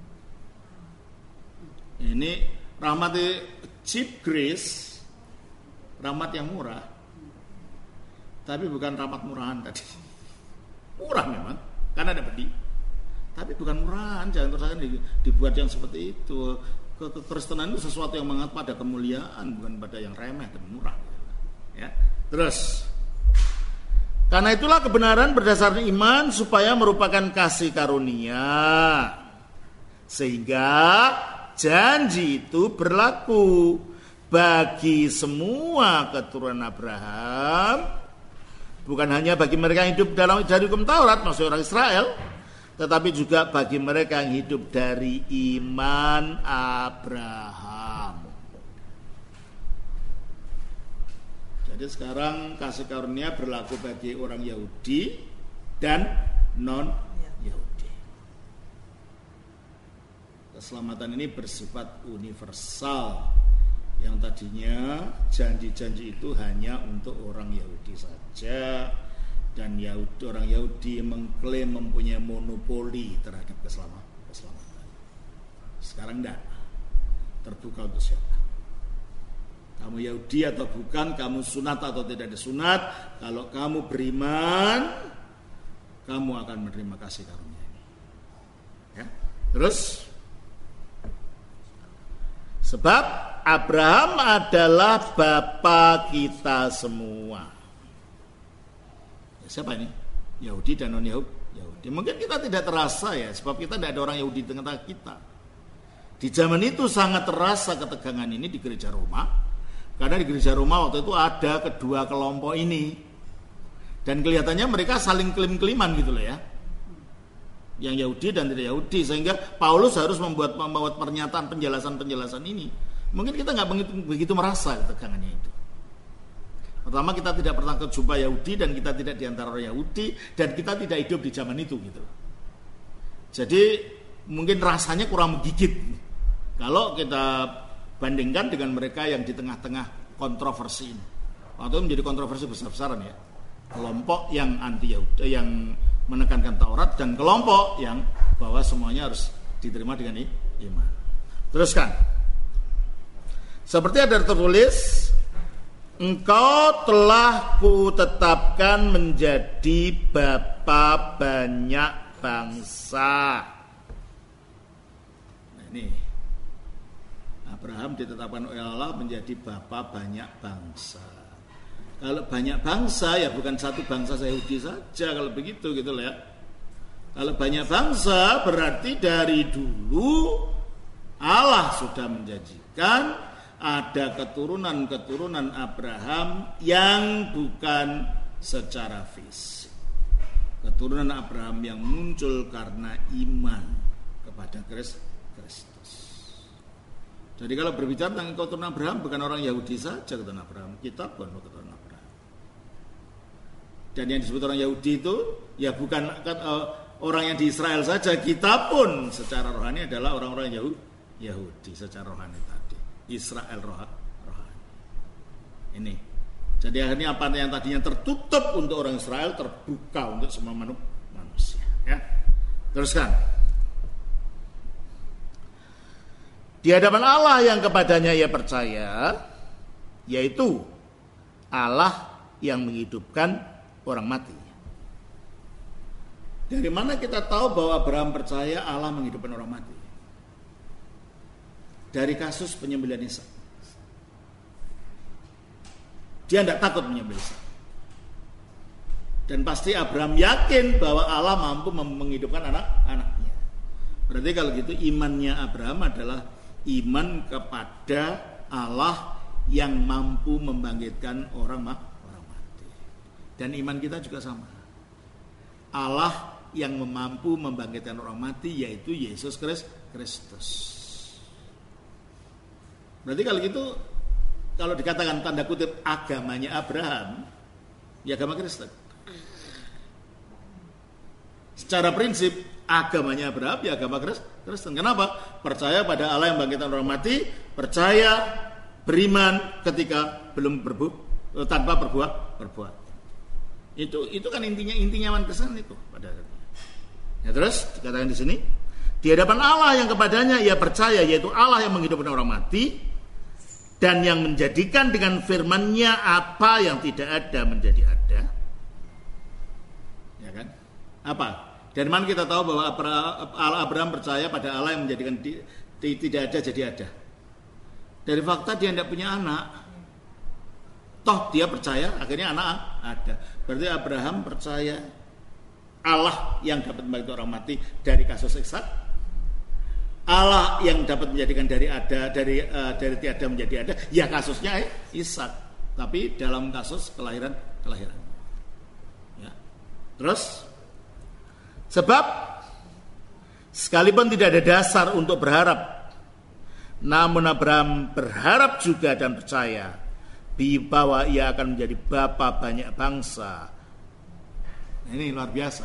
Ini rahmat cheap grace, rahmat yang murah. Tapi bukan rahmat murahan tadi. Murah memang, karena ada bedi. Tapi bukan murahan, jangan terus dibuat yang seperti itu. Kekristenan itu sesuatu yang mengat pada kemuliaan, bukan pada yang remeh dan murah. Ya, terus. Karena itulah kebenaran berdasarkan iman supaya merupakan kasih karunia. Sehingga janji itu berlaku bagi semua keturunan Abraham, bukan hanya bagi mereka yang hidup dari hukum Taurat, maksud orang Israel, tetapi juga bagi mereka yang hidup dari iman Abraham. Jadi sekarang kasih karunia berlaku bagi orang Yahudi dan non-Yahudi. Keselamatan ini bersifat universal. Yang tadinya janji-janji itu hanya untuk orang Yahudi saja. Dan orang Yahudi mengklaim mempunyai monopoli terhadap keselamatan. Sekarang enggak. Terbuka untuk siapa. Kamu Yahudi atau bukan, kamu sunat atau tidak disunat, kalau kamu beriman, kamu akan menerima kasih karunia ini. Ya. Terus, sebab Abraham adalah bapa kita semua. Ya, siapa ini? Yahudi dan non-Yahudi. Mungkin kita tidak terasa ya, sebab kita tidak ada orang Yahudi di tengah kita. Di zaman itu sangat terasa ketegangan ini di gereja Roma. Karena di gereja Roma waktu itu ada kedua kelompok ini. Dan kelihatannya mereka saling klaim-klaiman gitu loh ya. Yang Yahudi dan tidak Yahudi. Sehingga Paulus harus membuat pernyataan penjelasan-penjelasan ini. Mungkin kita gak begitu merasa ketegangannya itu. Pertama, kita tidak pernah berjumpa Yahudi dan kita tidak diantara orang Yahudi. Dan kita tidak hidup di zaman itu gitu. Jadi mungkin rasanya kurang menggigit. Kalau kita bandingkan dengan mereka yang di tengah-tengah kontroversi ini. Waktu itu menjadi kontroversi besar-besaran ya. Kelompok yang anti Yahudi, yang menekankan Taurat, dan kelompok yang bahwa semuanya harus diterima dengan iman. Teruskan. Seperti ada tertulis, engkau telah kutetapkan menjadi bapa banyak bangsa. Nah ini Abraham ditetapkan oleh Allah menjadi bapa banyak bangsa. Kalau banyak bangsa ya bukan satu bangsa Yahudi saja kalau begitu gitu loh ya. Kalau banyak bangsa berarti dari dulu Allah sudah menjanjikan ada keturunan Abraham yang bukan secara fisik. keturunan Abraham yang muncul karena iman kepada Kristus. Jadi kalau berbicara tentang keturunan Abraham, bukan orang Yahudi saja keturunan Abraham, kita pun keturunan Abraham. Dan yang disebut orang Yahudi itu ya bukan orang yang di Israel saja, kita pun secara rohani adalah orang-orang Yahudi secara rohani tadi. Israel rohani. Ini. Jadi akhirnya apa yang tadinya tertutup untuk orang Israel terbuka untuk semua manusia. Ya. Teruskan. Di hadapan Allah yang kepadanya ia percaya, yaitu Allah yang menghidupkan orang mati. Dari mana kita tahu bahwa Abraham percaya Allah menghidupkan orang mati? Dari kasus penyembelihan Ishak. Dia tidak takut menyembelih Ishak. Dan pasti Abraham yakin bahwa Allah mampu menghidupkan anak-anaknya. Berarti kalau gitu imannya Abraham adalah iman kepada Allah yang mampu membangkitkan orang mati. Dan iman kita juga sama. Allah yang mampu membangkitkan orang mati yaitu Yesus Kristus. Berarti kalau gitu, kalau dikatakan tanda kutip agamanya Abraham, ya agama Kristen. Secara prinsip agamanya Abraham ya agama Kristen. Kenapa? Percaya pada Allah yang membangkitkan orang mati, percaya beriman ketika belum tanpa berbuat. Itu kan intinya iman Kristen itu pada akhirnya. Ya terus dikatakan di sini, di hadapan Allah yang kepadanya ia percaya, yaitu Allah yang menghidupkan orang mati dan yang menjadikan dengan firman-Nya apa yang tidak ada menjadi ada. Ya kan? Apa? Dari mana kita tahu bahwa Abraham percaya pada Allah yang menjadikan tidak ada jadi ada? Dari fakta dia tidak punya anak. Toh dia percaya akhirnya anak ada. Berarti Abraham percaya Allah yang dapat membangkitkan orang mati dari kasus Ishak. Allah yang dapat menjadikan dari tiada menjadi ada, ya kasusnya Ishak, tapi dalam kasus kelahiran. Ya. Terus, sebab sekalipun tidak ada dasar untuk berharap, namun Abraham berharap juga dan percaya bahwa ia akan menjadi bapa banyak bangsa. Ini luar biasa.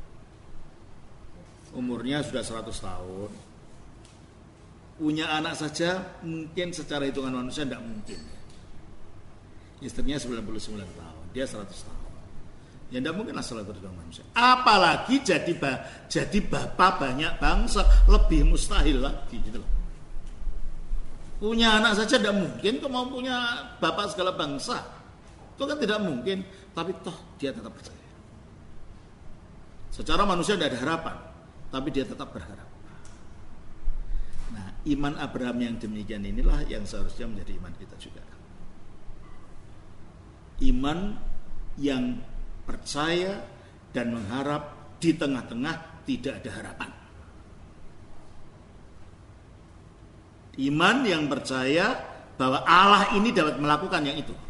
Umurnya sudah 100 tahun. Punya anak saja mungkin secara hitungan manusia tidak mungkin. Istrinya 99 tahun, dia 100 tahun. Ya tidak mungkin asal hitungan manusia. Apalagi jadi bapak banyak bangsa, lebih mustahil lagi gitu loh. Punya anak saja tidak mungkin, kok mau punya bapak segala bangsa. Itu kan tidak mungkin, tapi toh dia tetap percaya. Secara manusia tidak ada harapan, tapi dia tetap berharap. Nah, iman Abraham yang demikian inilah yang seharusnya menjadi iman kita juga. Iman yang percaya dan mengharap di tengah-tengah tidak ada harapan. Iman yang percaya bahwa Allah ini dapat melakukan yang itu.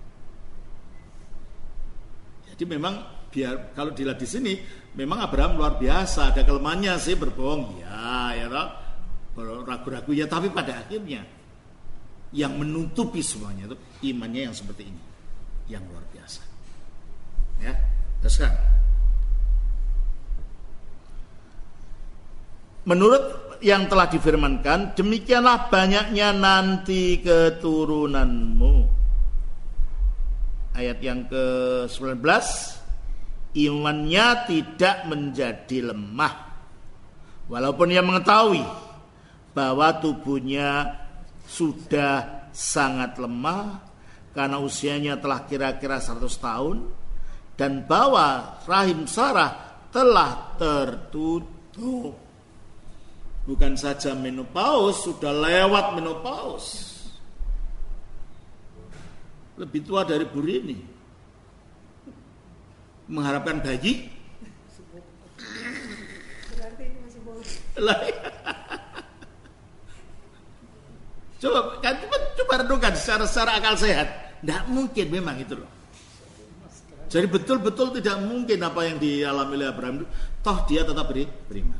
Jadi memang kalau dilihat di sini, memang Abraham luar biasa. Ada kelemahannya sih berbohong, ya toh. Ragu-ragu ya, tapi pada akhirnya yang menutupi semuanya itu imannya yang seperti ini, yang luar biasa. Ya, teruskan. Menurut yang telah difirmankan, demikianlah banyaknya nanti keturunanmu. Ayat yang ke-19, imannya tidak menjadi lemah, walaupun ia mengetahui bahwa tubuhnya sudah sangat lemah karena usianya telah kira-kira 100 tahun dan bahwa rahim Sarah telah tertutup. Bukan saja menopause, sudah lewat menopause. Lebih tua dari Bu Rini. Mengharapkan bayi. Berarti itu masih boleh. Coba renungkan secara akal sehat. Tidak mungkin memang itu loh. Jadi betul-betul tidak mungkin apa yang dialami oleh Abraham itu, toh dia tetap beriman.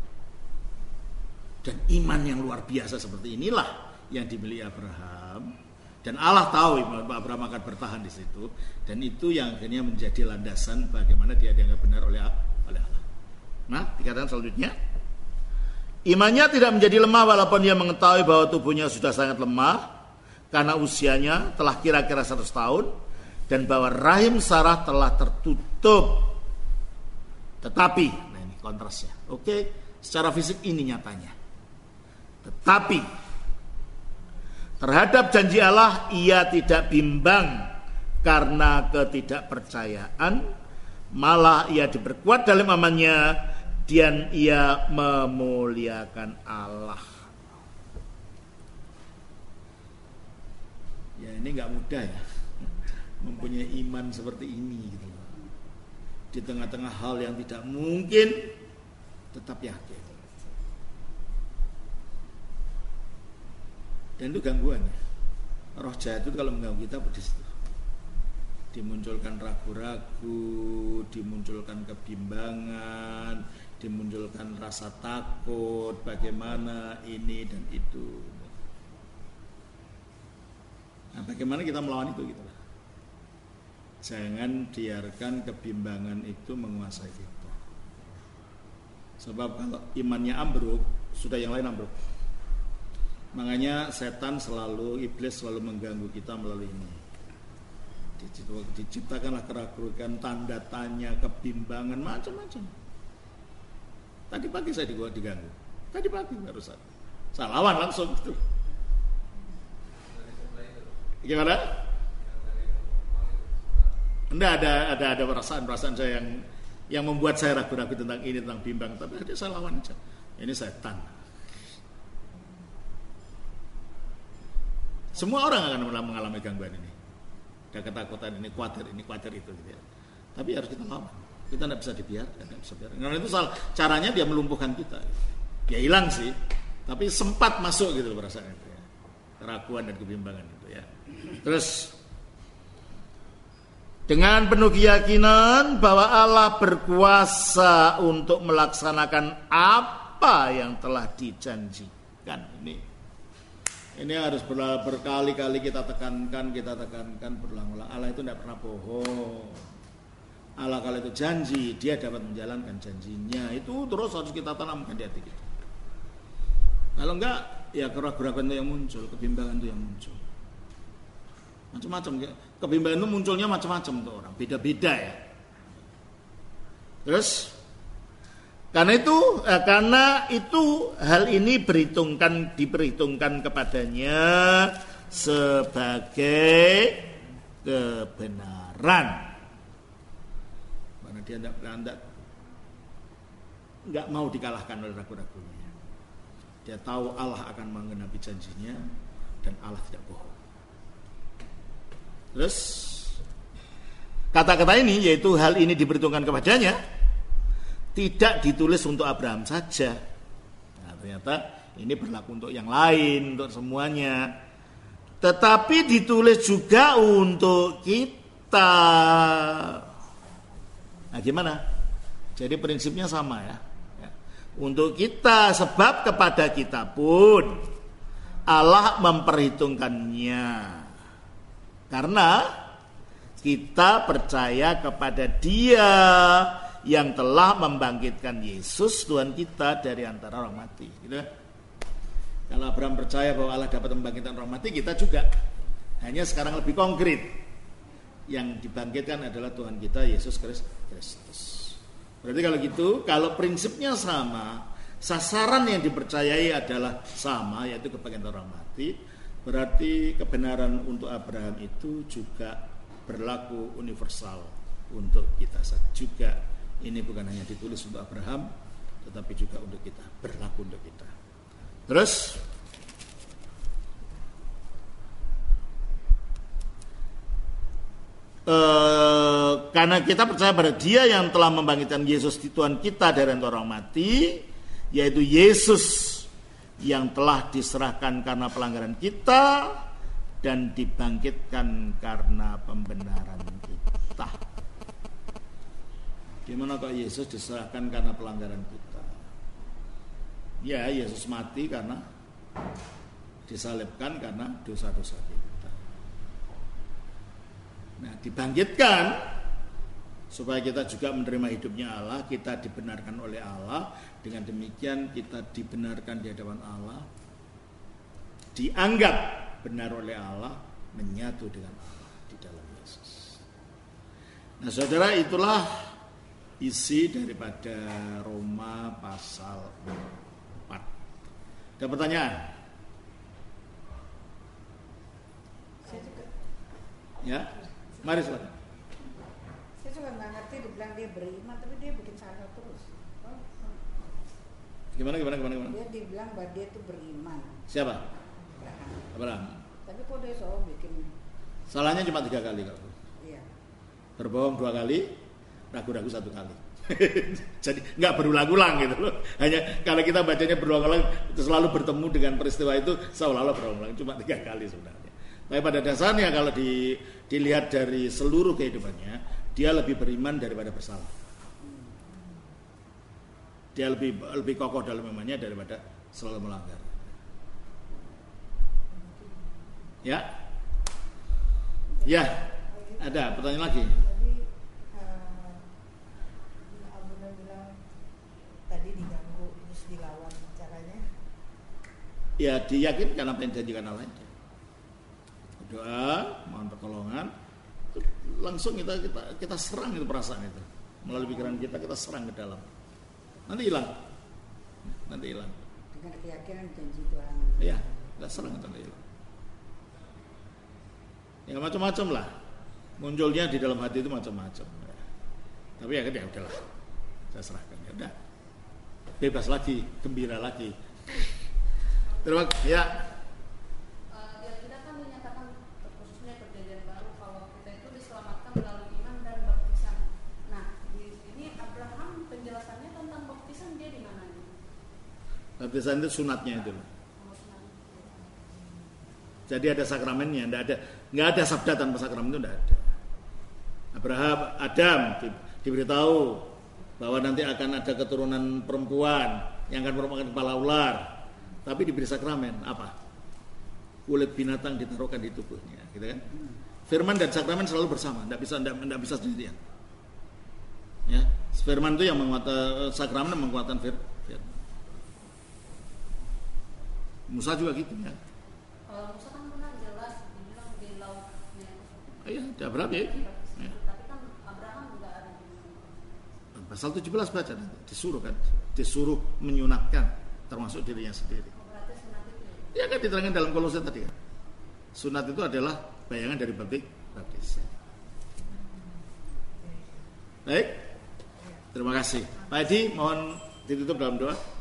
Dan iman yang luar biasa seperti inilah yang dimiliki Abraham. Dan Allah tahu bahwa Abraham akan bertahan di situ. Dan itu yang akhirnya menjadi landasan bagaimana dia dianggap benar oleh Allah. Nah, dikatakan selanjutnya, imannya tidak menjadi lemah walaupun dia mengetahui bahwa tubuhnya sudah sangat lemah karena usianya telah kira-kira 100 tahun. Dan bahwa rahim Sarah telah tertutup. Tetapi, nah ini kontrasnya. Oke, secara fisik ini nyatanya. Tetapi terhadap janji Allah ia tidak bimbang karena ketidakpercayaan, malah ia diperkuat dalam imannya dan ia memuliakan Allah. Ya ini nggak mudah ya, mempunyai iman seperti ini gitu. Di tengah-tengah hal yang tidak mungkin tetap yakin. Dan itu gangguannya. Roh jahat itu kalau mengganggu kita di situ. Dimunculkan ragu-ragu, dimunculkan kebimbangan, dimunculkan rasa takut, bagaimana ini dan itu. Nah, bagaimana kita melawan itu gitu. Jangan biarkan kebimbangan itu menguasai kita. Sebab kalau imannya ambruk, sudah yang lain ambruk. Makanya setan selalu, iblis selalu mengganggu kita melalui ini. Diciptakanlah keraguan, tanda tanya, kebimbangan, macam-macam. Tadi pagi saya diganggu. Tadi pagi barusan. Saya lawan langsung gitu. Gimana? Enggak ada perasaan saya yang membuat saya ragu-ragu tentang ini, tentang bimbang. Tapi saya lawan aja. Ini setan. Semua orang akan mengalami gangguan ini. Ada ketakutan ini, khawatir itu gitu ya. Tapi harus kita lawan. Kita tidak bisa dibiarkan, tidak bisa biarkan. Karena itu caranya dia melumpuhkan kita. Ya hilang sih, tapi sempat masuk gitu perasaan itu ya. Keraguan dan kebimbangan itu ya. Terus dengan penuh keyakinan bahwa Allah berkuasa untuk melaksanakan apa yang telah dijanjikan. Ini harus berkali-kali kita tekankan berulang-ulang. Allah itu tidak pernah bohong. Allah kalau itu janji, dia dapat menjalankan janjinya. Itu terus harus kita tanamkan di hati kita. Kalau enggak, ya keraguan itu yang muncul, kebimbangan itu yang muncul. Macam-macam. Kebimbangan itu munculnya macam-macam tuh orang, beda-beda ya. Terus karena itu hal ini diperhitungkan kepadanya sebagai kebenaran. Karena dia enggak mau dikalahkan oleh ragu-ragunya. Dia tahu Allah akan menggenapi janjinya dan Allah tidak bohong. Terus kata-kata ini, yaitu hal ini diperhitungkan kepadanya, tidak ditulis untuk Abraham saja. Nah, ternyata ini berlaku untuk yang lain, untuk semuanya. Tetapi ditulis juga untuk kita. Nah, gimana? Jadi prinsipnya sama ya. Untuk kita, sebab kepada kita pun Allah memperhitungkannya. Karena kita percaya kepada Dia yang telah membangkitkan Yesus Tuhan kita dari antara orang mati. Gitu. Kalau Abraham percaya bahwa Allah dapat membangkitkan orang mati, kita juga. Hanya sekarang lebih konkret. Yang dibangkitkan adalah Tuhan kita Yesus Kristus. Berarti kalau gitu, kalau prinsipnya sama, sasaran yang dipercayai adalah sama, yaitu kebangkitan orang mati, berarti kebenaran untuk Abraham itu juga berlaku universal untuk kita juga. Ini bukan hanya ditulis untuk Abraham, tetapi juga untuk kita, berlaku untuk kita. Terus karena kita percaya pada Dia yang telah membangkitkan Yesus Tuhan kita dari antara orang mati, yaitu Yesus yang telah diserahkan karena pelanggaran kita dan dibangkitkan karena pembenaran kita. Gimana kok Yesus diserahkan karena pelanggaran kita? Ya, Yesus mati karena disalibkan karena dosa-dosa kita. Nah, dibangkitkan supaya kita juga menerima hidupnya Allah, kita dibenarkan oleh Allah. Dengan demikian kita dibenarkan di hadapan Allah, dianggap benar oleh Allah, menyatu dengan Allah di dalam Yesus. Nah, saudara, itulah isi daripada Roma pasal 4. Ada pertanyaan? Saya juga, Ya, mari silakan. saya juga nggak ngerti, dibilang dia beriman tapi dia bikin salah terus. Gimana? Dia dibilang bahwa dia itu beriman. Siapa? Abraham. Abraham. Tapi kok dia selalu bikin? Salahnya cuma 3 kali kok. Iya. Berbohong 2 kali, ragu-ragu 1 kali. Jadi nggak berulang-ulang gitu loh. Hanya kalau kita bacanya berulang-ulang, selalu bertemu dengan peristiwa itu seolah-olah berulang-ulang, cuma 3 kali sebenarnya. Tapi pada dasarnya kalau dilihat dari seluruh kehidupannya, dia lebih beriman daripada bersalah. Dia lebih kokoh dalam imannya daripada selalu melanggar. Ya, ya, ada pertanyaan lagi. Abuna bilang tadi diganggu terus dilawan, caranya? Ya, diyakinkan apa yang dijanjikan Allah. Doa, mohon pertolongan, langsung kita serang itu perasaan itu melalui pikiran kita serang ke dalam. Nanti hilang. Dengan keyakinan janji Tuhan. Iya, kita serang nanti hilang. Ya macam-macam lah. Munculnya di dalam hati itu macam-macam. Tapi ya udahlah. Saya serahkan. Ya udah. Bebas lagi, gembira lagi. Terima kasih. Ya. Di Alkitab kan dinyatakan, khususnya perjanjian baru, kalau kita itu diselamatkan melalui iman dan baptisan. Nah, di sini Abraham penjelasannya tentang baptisan dia di mana? Baptisan itu sunatnya itu. Jadi ada sakramennya, nggak ada sabda tanpa sakramen itu, nggak ada. Adam diberitahu bahwa nanti akan ada keturunan perempuan yang akan merupakan kepala ular, tapi diberi sakramen apa? Kulit binatang ditaruhkan di tubuhnya, gitu kan? Firman dan sakramen selalu bersama, nggak bisa sendirian. Ya, firman itu yang menguatkan, sakramen yang menguatkan firman. Musa juga gitu ya. Musa kan pernah jelas dibilang di lautnya. Iya, di Abraham ya. Tapi kan Abraham nggak ada. Pasal 17 baca nanti, disuruh menyunatkan termasuk dirinya sendiri. Berarti sunat itu. Ya kan diterangkan dalam Kolose tadi kan. Sunat itu adalah bayangan dari baptis. Baik. Terima kasih. Pak Edi, mohon ditutup dalam doa.